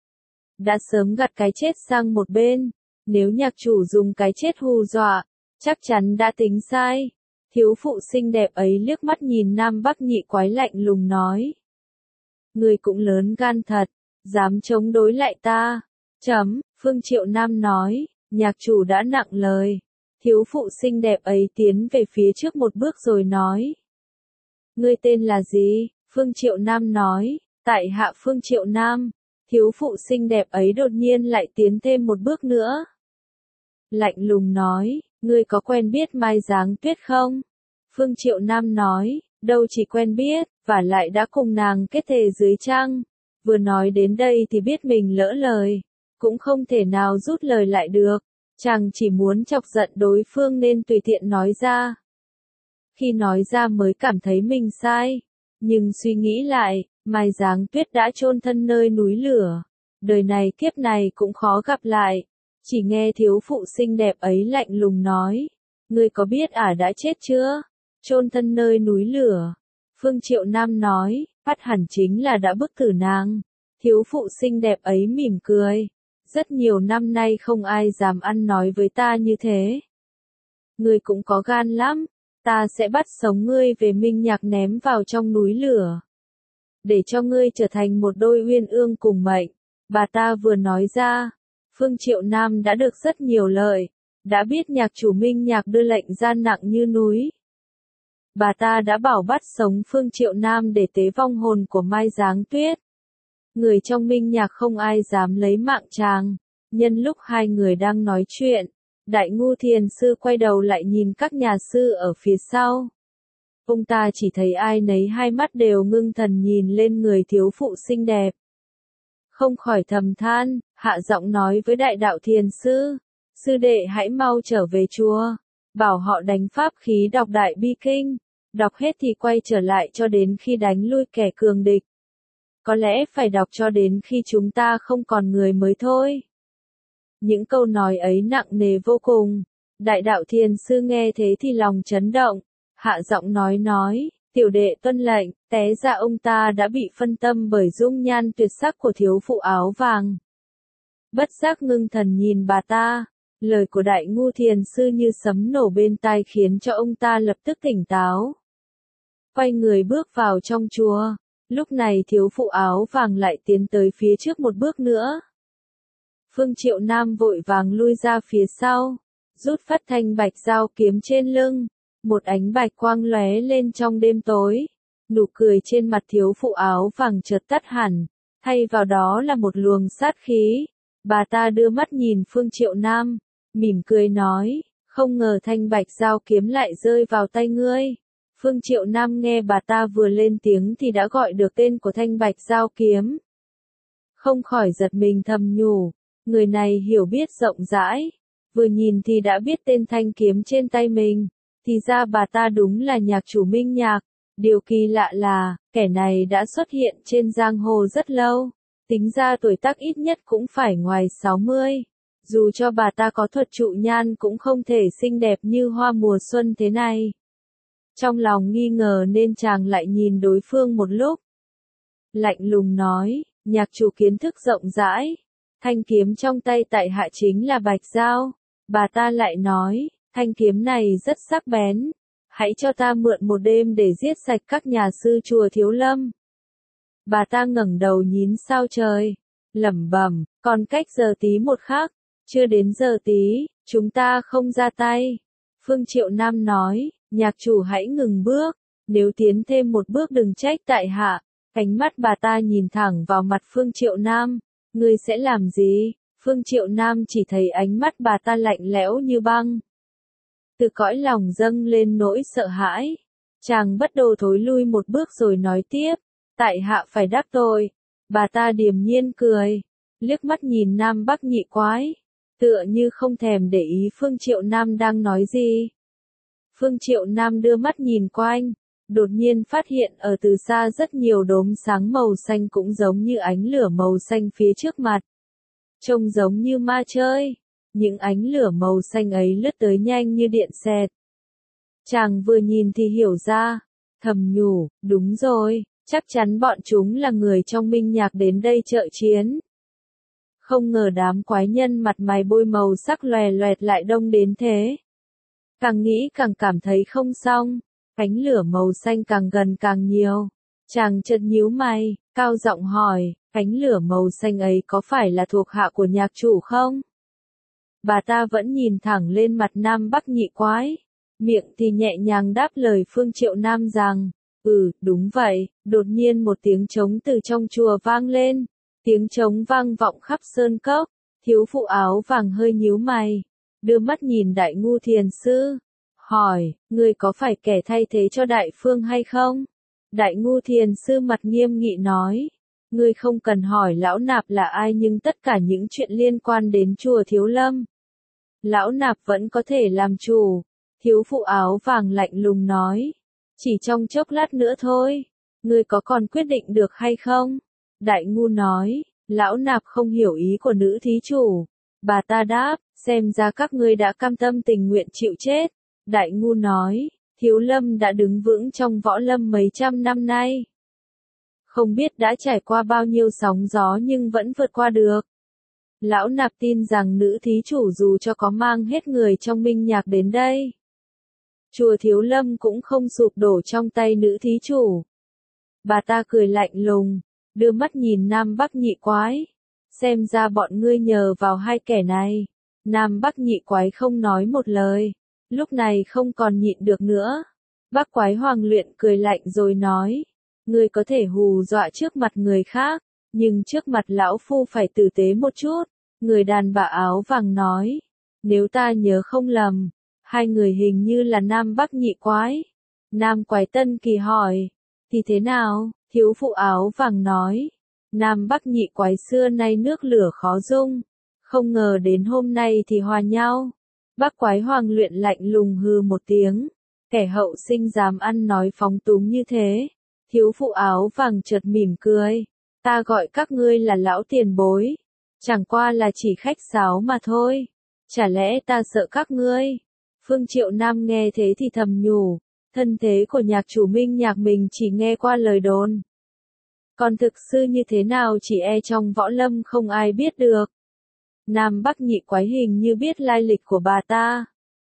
đã sớm gặt cái chết sang một bên. Nếu nhạc chủ dùng cái chết hù dọa, chắc chắn đã tính sai. Thiếu phụ xinh đẹp ấy liếc mắt nhìn Nam Bắc Nhị Quái lạnh lùng nói, người cũng lớn gan thật, dám chống đối lại ta. Chấm, Phương Triệu Nam nói, nhạc chủ đã nặng lời. Thiếu phụ xinh đẹp ấy tiến về phía trước một bước rồi nói, ngươi tên là gì? Phương Triệu Nam nói, tại hạ Phương Triệu Nam. Thiếu phụ xinh đẹp ấy đột nhiên lại tiến thêm một bước nữa. Lạnh lùng nói, ngươi có quen biết Mai Giáng Tuyết không? Phương Triệu Nam nói, đâu chỉ quen biết, và lại đã cùng nàng kết thề dưới trăng. Vừa nói đến đây thì biết mình lỡ lời, cũng không thể nào rút lời lại được. Chàng chỉ muốn chọc giận đối phương nên tùy tiện nói ra. Khi nói ra mới cảm thấy mình sai, nhưng suy nghĩ lại, Mai Giáng Tuyết đã chôn thân nơi núi lửa, đời này kiếp này cũng khó gặp lại. Chỉ nghe thiếu phụ xinh đẹp ấy lạnh lùng nói, ngươi có biết ả đã chết chưa? Chôn thân nơi núi lửa. Phương Triệu Nam nói, phát hẳn chính là đã bức tử nàng. Thiếu phụ xinh đẹp ấy mỉm cười, rất nhiều năm nay không ai dám ăn nói với ta như thế. Ngươi cũng có gan lắm, ta sẽ bắt sống ngươi về Minh Nhạc ném vào trong núi lửa, để cho ngươi trở thành một đôi uyên ương cùng mệnh. Bà ta vừa nói ra, Phương Triệu Nam đã được rất nhiều lợi, đã biết nhạc chủ Minh Nhạc đưa lệnh gian nặng như núi. Bà ta đã bảo bắt sống Phương Triệu Nam để tế vong hồn của Mai Giáng Tuyết. Người trong Minh Nhạc không ai dám lấy mạng chàng. Nhân lúc hai người đang nói chuyện, Đại Ngu Thiền Sư quay đầu lại nhìn các nhà sư ở phía sau. Ông ta chỉ thấy ai nấy hai mắt đều ngưng thần nhìn lên người thiếu phụ xinh đẹp. Không khỏi thầm than, hạ giọng nói với Đại Đạo Thiền Sư, sư đệ hãy mau trở về chùa, bảo họ đánh pháp khí đọc Đại Bi Kinh, đọc hết thì quay trở lại cho đến khi đánh lui kẻ cường địch. Có lẽ phải đọc cho đến khi chúng ta không còn người mới thôi. Những câu nói ấy nặng nề vô cùng. Đại Đạo Thiền Sư nghe thế thì lòng chấn động, hạ giọng nói nói, tiểu đệ tuân lệnh. Té ra ông ta đã bị phân tâm bởi dung nhan tuyệt sắc của thiếu phụ áo vàng. Bất giác ngưng thần nhìn bà ta, lời của Đại Ngu Thiền Sư như sấm nổ bên tai khiến cho ông ta lập tức tỉnh táo. Quay người bước vào trong chùa, lúc này thiếu phụ áo vàng lại tiến tới phía trước một bước nữa. Phương Triệu Nam vội vàng lui ra phía sau, rút phát thanh bạch dao kiếm trên lưng, một ánh bạch quang lóe lên trong đêm tối. Nụ cười trên mặt thiếu phụ áo vàng chợt tắt hẳn, thay vào đó là một luồng sát khí. Bà ta đưa mắt nhìn Phương Triệu Nam, mỉm cười nói, không ngờ thanh bạch dao kiếm lại rơi vào tay ngươi. Phương Triệu Nam nghe bà ta vừa lên tiếng thì đã gọi được tên của thanh bạch dao kiếm. Không khỏi giật mình thầm nhủ, người này hiểu biết rộng rãi, vừa nhìn thì đã biết tên thanh kiếm trên tay mình, thì ra bà ta đúng là nhạc chủ Minh Nhạc. Điều kỳ lạ là, kẻ này đã xuất hiện trên giang hồ rất lâu, tính ra tuổi tác ít nhất cũng phải ngoài sáu mươi. Dù cho bà ta có thuật trụ nhan cũng không thể xinh đẹp như hoa mùa xuân thế này. Trong lòng nghi ngờ nên chàng lại nhìn đối phương một lúc. Lạnh lùng nói, nhạc chủ kiến thức rộng rãi, thanh kiếm trong tay tại hạ chính là bạch dao. Bà ta lại nói, thanh kiếm này rất sắc bén. Hãy cho ta mượn một đêm để giết sạch các nhà sư chùa Thiếu Lâm. Bà ta ngẩng đầu nhìn sao trời, lẩm bẩm, còn cách giờ tí một khắc, chưa đến giờ tí, chúng ta không ra tay. Phương Triệu Nam nói, nhạc chủ hãy ngừng bước, nếu tiến thêm một bước đừng trách tại hạ. Ánh mắt bà ta nhìn thẳng vào mặt Phương Triệu Nam, ngươi sẽ làm gì? Phương Triệu Nam chỉ thấy ánh mắt bà ta lạnh lẽo như băng. Từ cõi lòng dâng lên nỗi sợ hãi. Chàng bất đồ thối lui một bước rồi nói tiếp, tại hạ phải đáp tội. Bà ta điềm nhiên cười, liếc mắt nhìn Nam Bắc nhị quái, tựa như không thèm để ý Phương Triệu Nam đang nói gì. Phương Triệu Nam đưa mắt nhìn quanh, đột nhiên phát hiện ở từ xa rất nhiều đốm sáng màu xanh cũng giống như ánh lửa màu xanh phía trước mặt. Trông giống như ma chơi, những ánh lửa màu xanh ấy lướt tới nhanh như điện xẹt. Chàng vừa nhìn thì hiểu ra, thầm nhủ, đúng rồi, chắc chắn bọn chúng là người trong Minh Nhạc đến đây trợ chiến. Không ngờ đám quái nhân mặt mày bôi màu sắc lòe loẹt lại đông đến thế. Càng nghĩ càng cảm thấy không xong, ánh lửa màu xanh càng gần càng nhiều. Chàng chợt nhíu mày, cao giọng hỏi, ánh lửa màu xanh ấy có phải là thuộc hạ của nhạc chủ không? Bà ta vẫn nhìn thẳng lên mặt Nam Bắc nhị quái, miệng thì nhẹ nhàng đáp lời Phương Triệu Nam rằng, ừ, đúng vậy. Đột nhiên một tiếng trống từ trong chùa vang lên, tiếng trống vang vọng khắp sơn cốc. Thiếu phụ áo vàng hơi nhíu mày, đưa mắt nhìn Đại Ngu Thiền Sư, hỏi, ngươi có phải kẻ thay thế cho Đại Phương hay không? Đại Ngu Thiền Sư mặt nghiêm nghị nói, ngươi không cần hỏi lão nạp là ai, nhưng tất cả những chuyện liên quan đến chùa Thiếu Lâm, lão nạp vẫn có thể làm chủ. Thiếu phụ áo vàng lạnh lùng nói, chỉ trong chốc lát nữa thôi, ngươi có còn quyết định được hay không? Đại Ngu nói, lão nạp không hiểu ý của nữ thí chủ. Bà ta đáp, xem ra các ngươi đã cam tâm tình nguyện chịu chết. Đại Ngu nói, Thiếu Lâm đã đứng vững trong võ lâm mấy trăm năm nay. Không biết đã trải qua bao nhiêu sóng gió nhưng vẫn vượt qua được. Lão nạp tin rằng nữ thí chủ dù cho có mang hết người trong Minh Nhạc đến đây, chùa Thiếu Lâm cũng không sụp đổ trong tay nữ thí chủ. Bà ta cười lạnh lùng, đưa mắt nhìn Nam Bắc nhị quái. Xem ra bọn ngươi nhờ vào hai kẻ này. Nam Bắc nhị quái không nói một lời, lúc này không còn nhịn được nữa. Bắc quái Hoàng Luyện cười lạnh rồi nói, ngươi có thể hù dọa trước mặt người khác, nhưng trước mặt lão phu phải tử tế một chút. Người đàn bà áo vàng nói, nếu ta nhớ không lầm, hai người hình như là Nam Bắc nhị quái. Nam Quái Tân Kỳ hỏi, thì thế nào? Thiếu phụ áo vàng nói, Nam Bắc nhị quái xưa nay nước lửa khó dung, không ngờ đến hôm nay thì hòa nhau. Bắc quái Hoàng Luyện lạnh lùng hừ một tiếng, kẻ hậu sinh dám ăn nói phóng túng như thế. Thiếu phụ áo vàng chợt mỉm cười, ta gọi các ngươi là lão tiền bối, chẳng qua là chỉ khách sáo mà thôi. Chả lẽ ta sợ các ngươi? Phương Triệu Nam nghe thế thì thầm nhủ, thân thế của nhạc chủ Minh Nhạc mình chỉ nghe qua lời đồn. Còn thực sự như thế nào chỉ e trong võ lâm không ai biết được. Nam Bắc nhị quái hình như biết lai lịch của bà ta.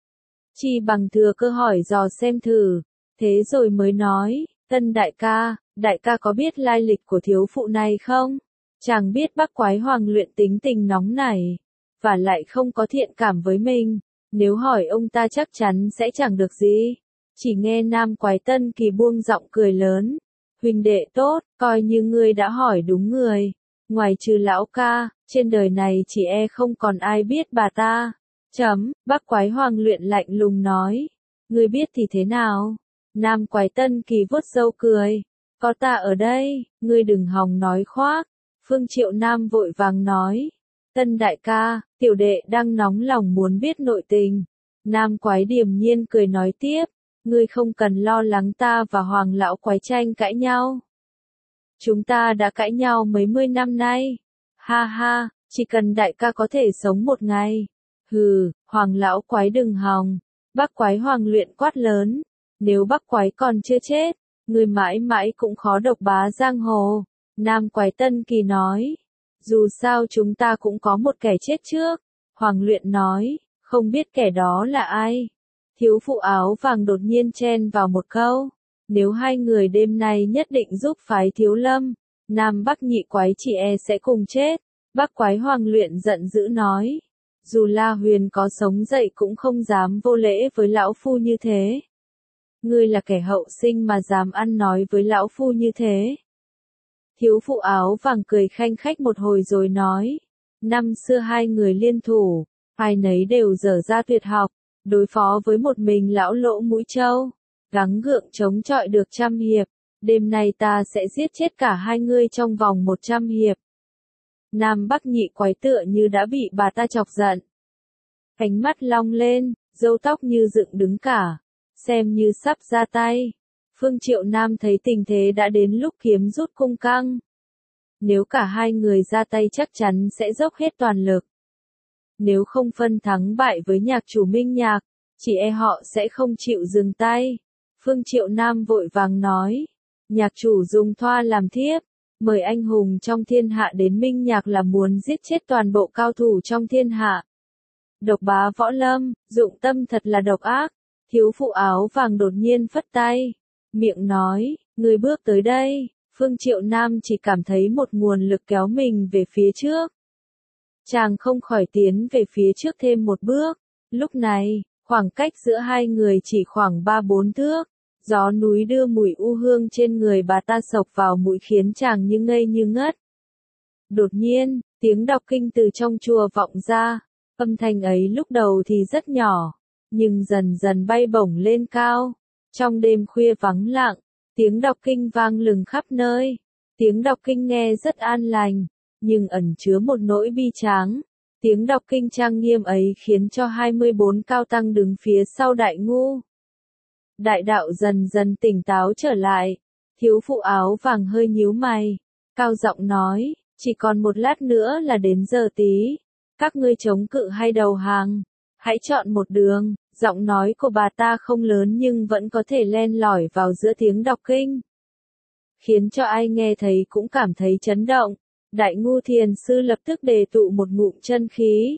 Chi bằng thừa cơ hỏi dò xem thử, thế rồi mới nói, Tân đại ca, đại ca có biết lai lịch của thiếu phụ này không? Chàng biết Bắc quái Hoàng Luyện tính tình nóng nảy, và lại không có thiện cảm với mình. Nếu hỏi ông ta chắc chắn sẽ chẳng được gì. Chỉ nghe Nam Quái Tân Kỳ buông giọng cười lớn. Huynh đệ tốt, coi như ngươi đã hỏi đúng người. Ngoài trừ lão ca, trên đời này chỉ e không còn ai biết bà ta. Chấm, Bắc Quái Hoàng Luyện lạnh lùng nói. Ngươi biết thì thế nào? Nam Quái Tân Kỳ vuốt râu cười. Có ta ở đây, ngươi đừng hòng nói khoác. Phương Triệu Nam vội vàng nói. Tân đại ca, tiểu đệ đang nóng lòng muốn biết nội tình. Nam Quái điềm nhiên cười nói tiếp, ngươi không cần lo lắng ta và Hoàng lão quái tranh cãi nhau. Chúng ta đã cãi nhau mấy mươi năm nay. Ha ha, chỉ cần đại ca có thể sống một ngày. Hừ, Hoàng lão quái đừng hòng. Bắc Quái Hoàng Luyện quát lớn, nếu Bắc Quái còn chưa chết, ngươi mãi mãi cũng khó độc bá giang hồ. Nam Quái Tân Kỳ nói, dù sao chúng ta cũng có một kẻ chết trước. Hoàng Luyện nói, không biết kẻ đó là ai. Thiếu phụ áo vàng đột nhiên chen vào một câu, nếu hai người đêm nay nhất định giúp phái Thiếu Lâm, Nam Bắc nhị quái chỉ e sẽ cùng chết. Bắc Quái Hoàng Luyện giận dữ nói, dù La Huyền có sống dậy cũng không dám vô lễ với lão phu như thế. Ngươi là kẻ hậu sinh mà dám ăn nói với lão phu như thế. Thiếu phụ áo vàng cười khanh khách một hồi rồi nói, năm xưa hai người liên thủ, ai nấy đều dở ra tuyệt học, đối phó với một mình lão Lỗ Mũi Trâu, gắng gượng chống chọi được trăm hiệp, đêm nay ta sẽ giết chết cả hai ngươi trong vòng một trăm hiệp. Nam Bắc Nhị Quái tựa như đã bị bà ta chọc giận. Ánh mắt long lên, râu tóc như dựng đứng cả, xem như sắp ra tay. Phương Triệu Nam thấy tình thế đã đến lúc kiếm rút cung căng. Nếu cả hai người ra tay chắc chắn sẽ dốc hết toàn lực. Nếu không phân thắng bại với nhạc chủ Minh Nhạc, chỉ e họ sẽ không chịu dừng tay. Phương Triệu Nam vội vàng nói, nhạc chủ dùng thoa làm thiếp, mời anh hùng trong thiên hạ đến Minh Nhạc là muốn giết chết toàn bộ cao thủ trong thiên hạ. Độc bá võ lâm, dụng tâm thật là độc ác. Thiếu phụ áo vàng đột nhiên phất tay, miệng nói, người bước tới đây. Phương Triệu Nam chỉ cảm thấy một nguồn lực kéo mình về phía trước. Chàng không khỏi tiến về phía trước thêm một bước. Lúc này, khoảng cách giữa hai người chỉ khoảng ba bốn thước. Gió núi đưa mùi u hương trên người bà ta sộc vào mũi khiến chàng như ngây như ngất. Đột nhiên, tiếng đọc kinh từ trong chùa vọng ra. Âm thanh ấy lúc đầu thì rất nhỏ, nhưng dần dần bay bổng lên cao. Trong đêm khuya vắng lặng, tiếng đọc kinh vang lừng khắp nơi. Tiếng đọc kinh nghe rất an lành, nhưng ẩn chứa một nỗi bi tráng. Tiếng đọc kinh trang nghiêm ấy khiến cho hai mươi bốn cao tăng đứng phía sau Đại Ngu. Đại đạo dần dần tỉnh táo trở lại. Thiếu phụ áo vàng hơi nhíu mày, cao giọng nói, chỉ còn một lát nữa là đến giờ tí. Các ngươi chống cự hay đầu hàng? Hãy chọn một đường. Giọng nói của bà ta không lớn nhưng vẫn có thể len lỏi vào giữa tiếng đọc kinh, khiến cho ai nghe thấy cũng cảm thấy chấn động. Đại Ngu thiền sư lập tức đề tụ một ngụm chân khí.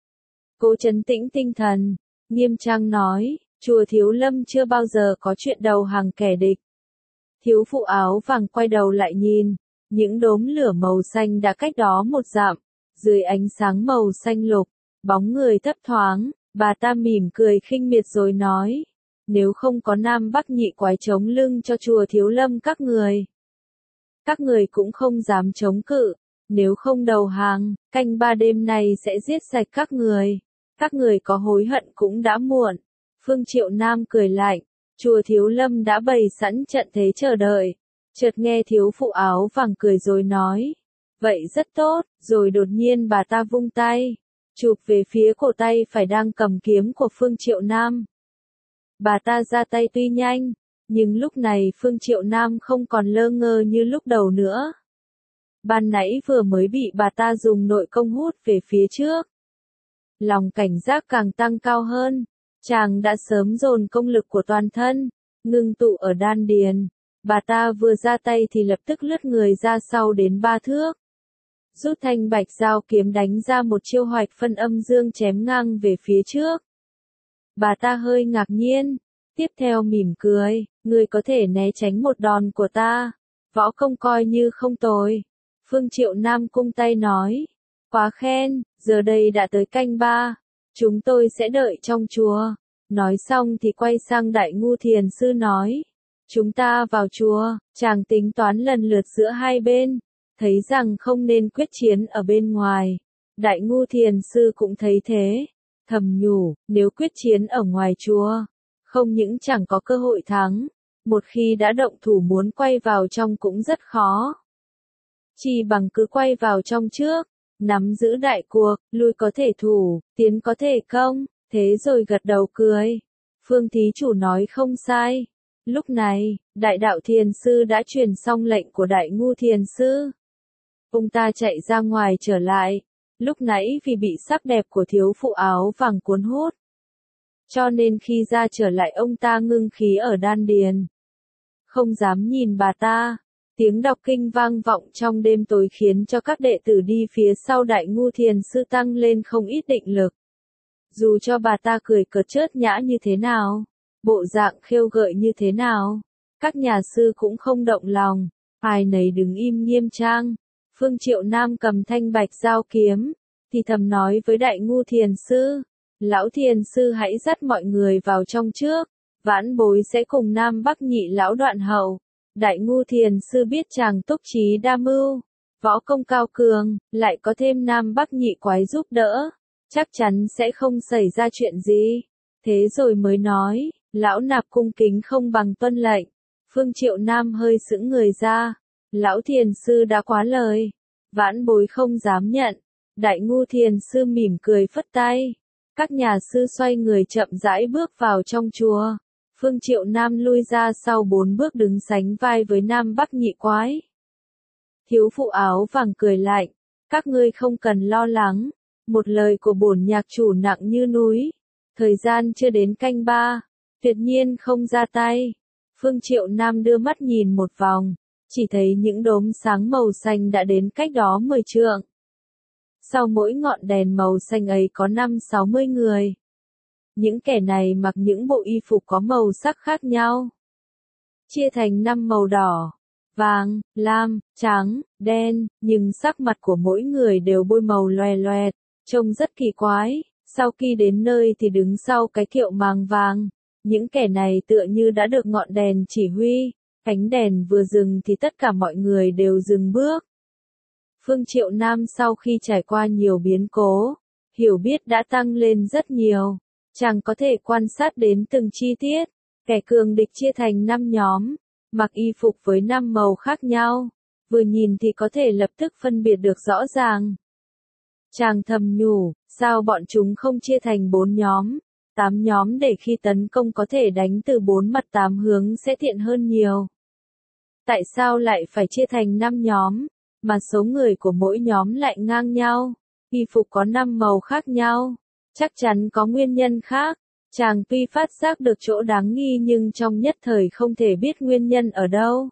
Cố trấn tĩnh tinh thần, nghiêm trang nói, chùa Thiếu Lâm chưa bao giờ có chuyện đầu hàng kẻ địch. Thiếu phụ áo vàng quay đầu lại nhìn, những đốm lửa màu xanh đã cách đó một dặm, dưới ánh sáng màu xanh lục, bóng người thấp thoáng. Bà ta mỉm cười khinh miệt rồi nói, nếu không có Nam Bắc Nhị Quái chống lưng cho chùa Thiếu Lâm các người, các người cũng không dám chống cự, nếu không đầu hàng, canh ba đêm này sẽ giết sạch các người, các người có hối hận cũng đã muộn. Phương Triệu Nam cười lạnh, chùa Thiếu Lâm đã bày sẵn trận thế chờ đợi, chợt nghe thiếu phụ áo vàng cười rồi nói, vậy rất tốt, rồi đột nhiên bà ta vung tay, chụp về phía cổ tay phải đang cầm kiếm của Phương Triệu Nam. Bà ta ra tay tuy nhanh, nhưng lúc này Phương Triệu Nam không còn lơ ngơ như lúc đầu nữa. Ban nãy vừa mới bị bà ta dùng nội công hút về phía trước. Lòng cảnh giác càng tăng cao hơn, chàng đã sớm dồn công lực của toàn thân, ngưng tụ ở đan điền. Bà ta vừa ra tay thì lập tức lướt người ra sau đến ba thước. Rút thanh bạch dao kiếm đánh ra một chiêu hoạch phân âm dương chém ngang về phía trước. Bà ta hơi ngạc nhiên, tiếp theo mỉm cười, người có thể né tránh một đòn của ta, võ công coi như không tồi. Phương Triệu Nam cung tay nói, quá khen, giờ đây đã tới canh ba, chúng tôi sẽ đợi trong chùa. Nói xong thì quay sang Đại Ngu thiền sư nói, chúng ta vào chùa. Chàng tính toán lần lượt giữa hai bên, thấy rằng không nên quyết chiến ở bên ngoài. Đại Ngu thiền sư cũng thấy thế, thầm nhủ, nếu quyết chiến ở ngoài chùa, không những chẳng có cơ hội thắng, một khi đã động thủ muốn quay vào trong cũng rất khó. Chỉ bằng cứ quay vào trong trước, nắm giữ đại cuộc, lui có thể thủ, tiến có thể công, thế rồi gật đầu cười. Phương thí chủ nói không sai. Lúc này, đại đạo thiền sư đã truyền xong lệnh của Đại Ngu thiền sư. Ông ta chạy ra ngoài trở lại, lúc nãy vì bị sắc đẹp của thiếu phụ áo vàng cuốn hút, cho nên khi ra trở lại ông ta ngưng khí ở đan điền, không dám nhìn bà ta. Tiếng đọc kinh vang vọng trong đêm tối khiến cho các đệ tử đi phía sau Đại Ngu thiền sư tăng lên không ít định lực. Dù cho bà ta cười cợt chớt nhã như thế nào, bộ dạng khêu gợi như thế nào, các nhà sư cũng không động lòng, ai nấy đứng im nghiêm trang. Phương Triệu Nam cầm thanh bạch dao kiếm, thì thầm nói với Đại Ngu Thiền Sư, Lão Thiền Sư hãy dắt mọi người vào trong trước, vãn bối sẽ cùng Nam Bắc Nhị Lão đoạn hậu. Đại Ngu Thiền Sư biết chàng túc trí đa mưu, võ công cao cường, lại có thêm Nam Bắc Nhị Quái giúp đỡ, chắc chắn sẽ không xảy ra chuyện gì. Thế rồi mới nói, Lão Nạp cung kính không bằng tuân lệnh. Phương Triệu Nam hơi sững người ra, Lão Thiền Sư đã quá lời, vãn bối không dám nhận. Đại Ngu Thiền Sư mỉm cười phất tay, các nhà sư xoay người chậm rãi bước vào trong chùa. Phương Triệu Nam lui ra sau bốn bước đứng sánh vai với Nam Bắc Nhị Quái. Thiếu phụ áo vàng cười lạnh, các ngươi không cần lo lắng, một lời của bổn nhạc chủ nặng như núi, thời gian chưa đến canh ba, tuyệt nhiên không ra tay. Phương Triệu Nam đưa mắt nhìn một vòng, chỉ thấy những đốm sáng màu xanh đã đến cách đó mười trượng. Sau mỗi ngọn đèn màu xanh ấy có năm sáu mươi người. Những kẻ này mặc những bộ y phục có màu sắc khác nhau, chia thành năm màu đỏ, vàng, lam, trắng, đen, nhưng sắc mặt của mỗi người đều bôi màu loè loẹt, trông rất kỳ quái. Sau khi đến nơi thì đứng sau cái kiệu màng vàng, những kẻ này tựa như đã được ngọn đèn chỉ huy, ánh đèn vừa dừng thì tất cả mọi người đều dừng bước. Phương Triệu Nam sau khi trải qua nhiều biến cố, hiểu biết đã tăng lên rất nhiều. Chàng có thể quan sát đến từng chi tiết, kẻ cường địch chia thành năm nhóm, mặc y phục với năm màu khác nhau, vừa nhìn thì có thể lập tức phân biệt được rõ ràng. Chàng thầm nhủ, sao bọn chúng không chia thành bốn nhóm, tám nhóm để khi tấn công có thể đánh từ bốn mặt tám hướng sẽ tiện hơn nhiều. Tại sao lại phải chia thành năm nhóm, mà số người của mỗi nhóm lại ngang nhau, y phục có năm màu khác nhau? Chắc chắn có nguyên nhân khác. Chàng tuy phát giác được chỗ đáng nghi nhưng trong nhất thời không thể biết nguyên nhân ở đâu.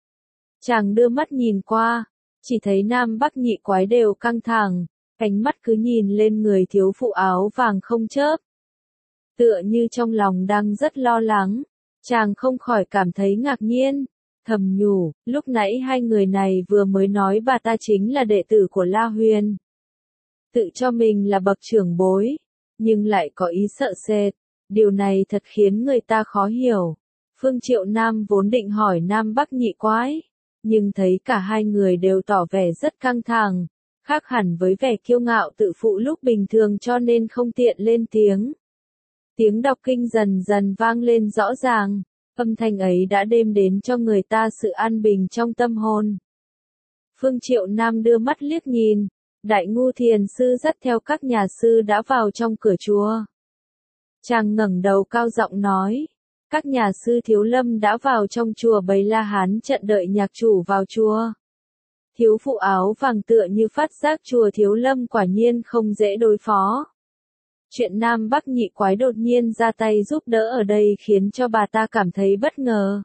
Chàng đưa mắt nhìn qua, chỉ thấy Nam Bắc Nhị Quái đều căng thẳng, ánh mắt cứ nhìn lên người thiếu phụ áo vàng không chớp. Tựa như trong lòng đang rất lo lắng, chàng không khỏi cảm thấy ngạc nhiên, thầm nhủ, lúc nãy hai người này vừa mới nói bà ta chính là đệ tử của La Huyền. Tự cho mình là bậc trưởng bối, nhưng lại có ý sợ sệt, điều này thật khiến người ta khó hiểu. Phương Triệu Nam vốn định hỏi Nam Bắc Nhị Quái, nhưng thấy cả hai người đều tỏ vẻ rất căng thẳng, khác hẳn với vẻ kiêu ngạo tự phụ lúc bình thường cho nên không tiện lên tiếng. Tiếng đọc kinh dần dần vang lên rõ ràng, âm thanh ấy đã đem đến cho người ta sự an bình trong tâm hồn. Phương Triệu Nam đưa mắt liếc nhìn, Đại Ngu Thiền Sư dắt theo các nhà sư đã vào trong cửa chùa. Chàng ngẩng đầu cao giọng nói, các nhà sư Thiếu Lâm đã vào trong chùa bày La Hán trận đợi nhạc chủ vào chùa. Thiếu phụ áo vàng tựa như phát giác chùa Thiếu Lâm quả nhiên không dễ đối phó. Chuyện Nam Bắc Nhị Quái đột nhiên ra tay giúp đỡ ở đây khiến cho bà ta cảm thấy bất ngờ.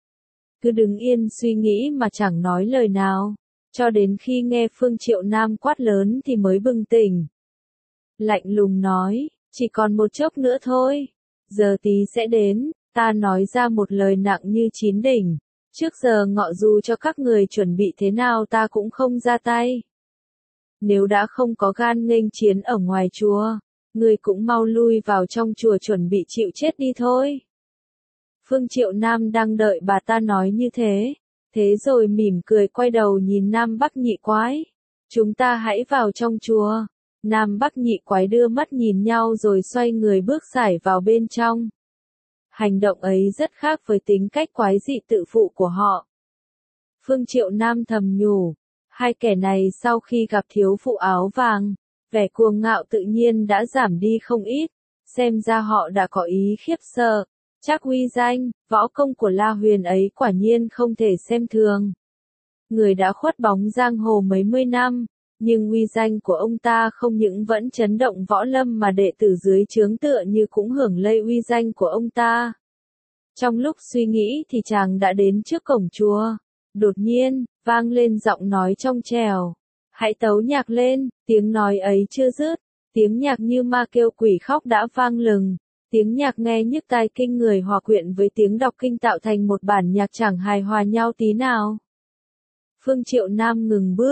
Cứ đứng yên suy nghĩ mà chẳng nói lời nào, cho đến khi nghe Phương Triệu Nam quát lớn thì mới bừng tỉnh. Lạnh lùng nói, chỉ còn một chốc nữa thôi, giờ tí sẽ đến, ta nói ra một lời nặng như chín đỉnh, trước giờ ngọ dù cho các người chuẩn bị thế nào ta cũng không ra tay. Nếu đã không có gan nghênh chiến ở ngoài chùa, người cũng mau lui vào trong chùa chuẩn bị chịu chết đi thôi. Phương Triệu Nam đang đợi bà ta nói như thế, thế rồi mỉm cười quay đầu nhìn Nam Bắc Nhị Quái. Chúng ta hãy vào trong chùa. Nam Bắc Nhị Quái đưa mắt nhìn nhau rồi xoay người bước sải vào bên trong. Hành động ấy rất khác với tính cách quái dị tự phụ của họ. Phương Triệu Nam thầm nhủ, hai kẻ này sau khi gặp thiếu phụ áo vàng, vẻ cuồng ngạo tự nhiên đã giảm đi không ít, xem ra họ đã có ý khiếp sợ. Chắc uy danh, võ công của La Huyền ấy quả nhiên không thể xem thường. Người đã khuất bóng giang hồ mấy mươi năm, nhưng uy danh của ông ta không những vẫn chấn động võ lâm mà đệ tử dưới trướng tựa như cũng hưởng lây uy danh của ông ta. Trong lúc suy nghĩ thì chàng đã đến trước cổng chùa. Đột nhiên, vang lên giọng nói trong trẻo. Hãy tấu nhạc lên, tiếng nói ấy chưa dứt. Tiếng nhạc như ma kêu quỷ khóc đã vang lừng. Tiếng nhạc nghe nhức tai kinh người hòa quyện với tiếng đọc kinh tạo thành một bản nhạc chẳng hài hòa nhau tí nào. Phương Triệu Nam ngừng bước,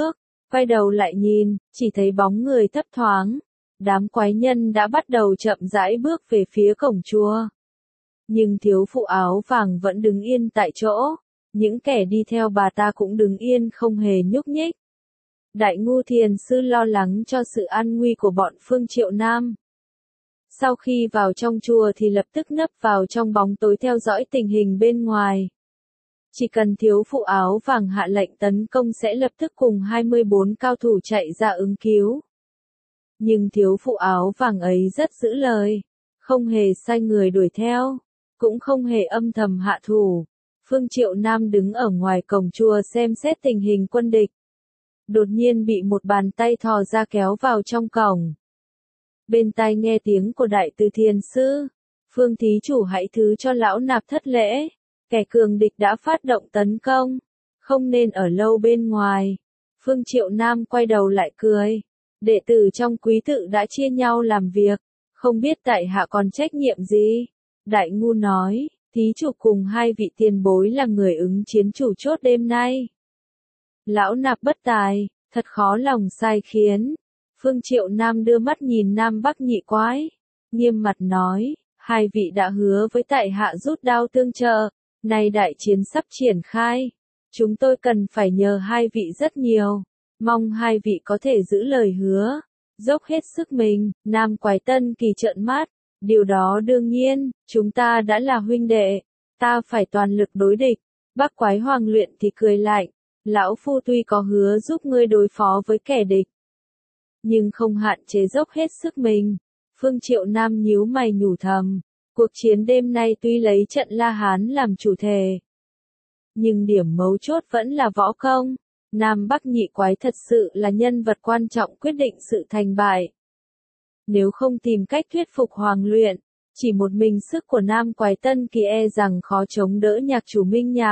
Quay đầu lại nhìn, chỉ thấy bóng người thấp thoáng. Đám quái nhân đã bắt đầu chậm rãi bước về phía cổng chùa. Nhưng thiếu phụ áo vàng vẫn đứng yên tại chỗ. Những kẻ đi theo bà ta cũng đứng yên không hề nhúc nhích. Đại Ngu Thiền Sư lo lắng cho sự an nguy của bọn Phương Triệu Nam. Sau khi vào trong chùa thì lập tức nấp vào trong bóng tối theo dõi tình hình bên ngoài. Chỉ cần thiếu phụ áo vàng hạ lệnh tấn công sẽ lập tức cùng hai mươi bốn cao thủ chạy ra ứng cứu. Nhưng thiếu phụ áo vàng ấy rất giữ lời, không hề sai người đuổi theo, cũng không hề âm thầm hạ thủ. Phương Triệu Nam đứng ở ngoài cổng chùa xem xét tình hình quân địch. Đột nhiên bị một bàn tay thò ra kéo vào trong cổng. Bên tai nghe tiếng của Đại Từ Thiền Sư. Phương thí chủ hãy thứ cho lão nạp thất lễ. Kẻ cường địch đã phát động tấn công. Không nên ở lâu bên ngoài. Phương Triệu Nam quay đầu lại cười. Đệ tử trong quý tự đã chia nhau làm việc. Không biết tại hạ còn trách nhiệm gì? Đại Ngu nói, thí chủ cùng hai vị tiền bối là người ứng chiến chủ chốt đêm nay. Lão nạp bất tài, thật khó lòng sai khiến. Phương Triệu Nam đưa mắt nhìn Nam Bắc Nhị Quái, nghiêm mặt nói, hai vị đã hứa với tại hạ rút đao tương trợ, nay đại chiến sắp triển khai, chúng tôi cần phải nhờ hai vị rất nhiều, mong hai vị có thể giữ lời hứa, dốc hết sức mình. Nam Quái Tân Kỳ trợn mắt, điều đó đương nhiên, chúng ta đã là huynh đệ, ta phải toàn lực đối địch. Bắc Quái Hoàng Luyện thì cười lạnh, lão phu tuy có hứa giúp ngươi đối phó với kẻ địch, nhưng không hạn chế dốc hết sức mình. Phương Triệu Nam nhíu mày nhủ thầm, cuộc chiến đêm nay tuy lấy trận La Hán làm chủ thể, nhưng điểm mấu chốt vẫn là võ công. Nam Bắc Nhị Quái thật sự là nhân vật quan trọng quyết định sự thành bại. Nếu không tìm cách thuyết phục Hoàng Luyện, chỉ một mình sức của Nam Quái Tân Kỳ e rằng khó chống đỡ nhạc chủ Minh Nhạc.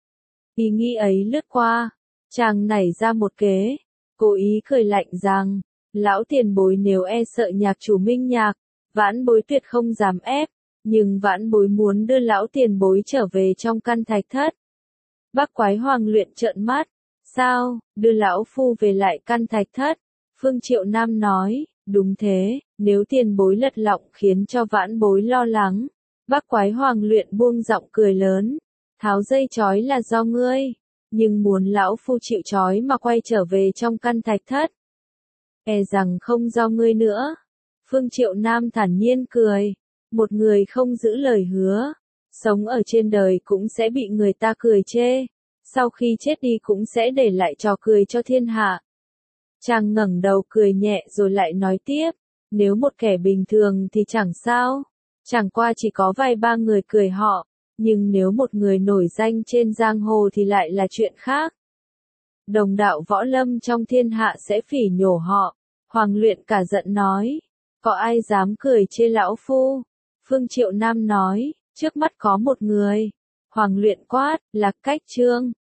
Ý nghĩ ấy lướt qua, chàng nảy ra một kế, cố ý cười lạnh rằng, lão tiền bối nếu e sợ nhạc chủ Minh Nhạc, vãn bối tuyệt không dám ép, nhưng vãn bối muốn đưa lão tiền bối trở về trong căn thạch thất. Bắc Quái Hoàng Luyện trợn mắt, sao, đưa lão phu về lại căn thạch thất? Phương Triệu Nam nói, đúng thế, nếu tiền bối lật lọng khiến cho vãn bối lo lắng. Bắc Quái Hoàng Luyện buông giọng cười lớn, tháo dây trói là do ngươi, nhưng muốn lão phu chịu trói mà quay trở về trong căn thạch thất, e rằng không do ngươi nữa. Phương Triệu Nam thản nhiên cười, một người không giữ lời hứa, sống ở trên đời cũng sẽ bị người ta cười chê, sau khi chết đi cũng sẽ để lại trò cười cho thiên hạ. Chàng ngẩng đầu cười nhẹ rồi lại nói tiếp, nếu một kẻ bình thường thì chẳng sao, chẳng qua chỉ có vài ba người cười họ, nhưng nếu một người nổi danh trên giang hồ thì lại là chuyện khác. Đồng đạo võ lâm trong thiên hạ sẽ phỉ nhổ họ. Hoàng Luyện cả giận nói, có ai dám cười chê lão phu? Phương Triệu Nam nói, trước mắt có một người. Hoàng Luyện quát, là Cách Trương.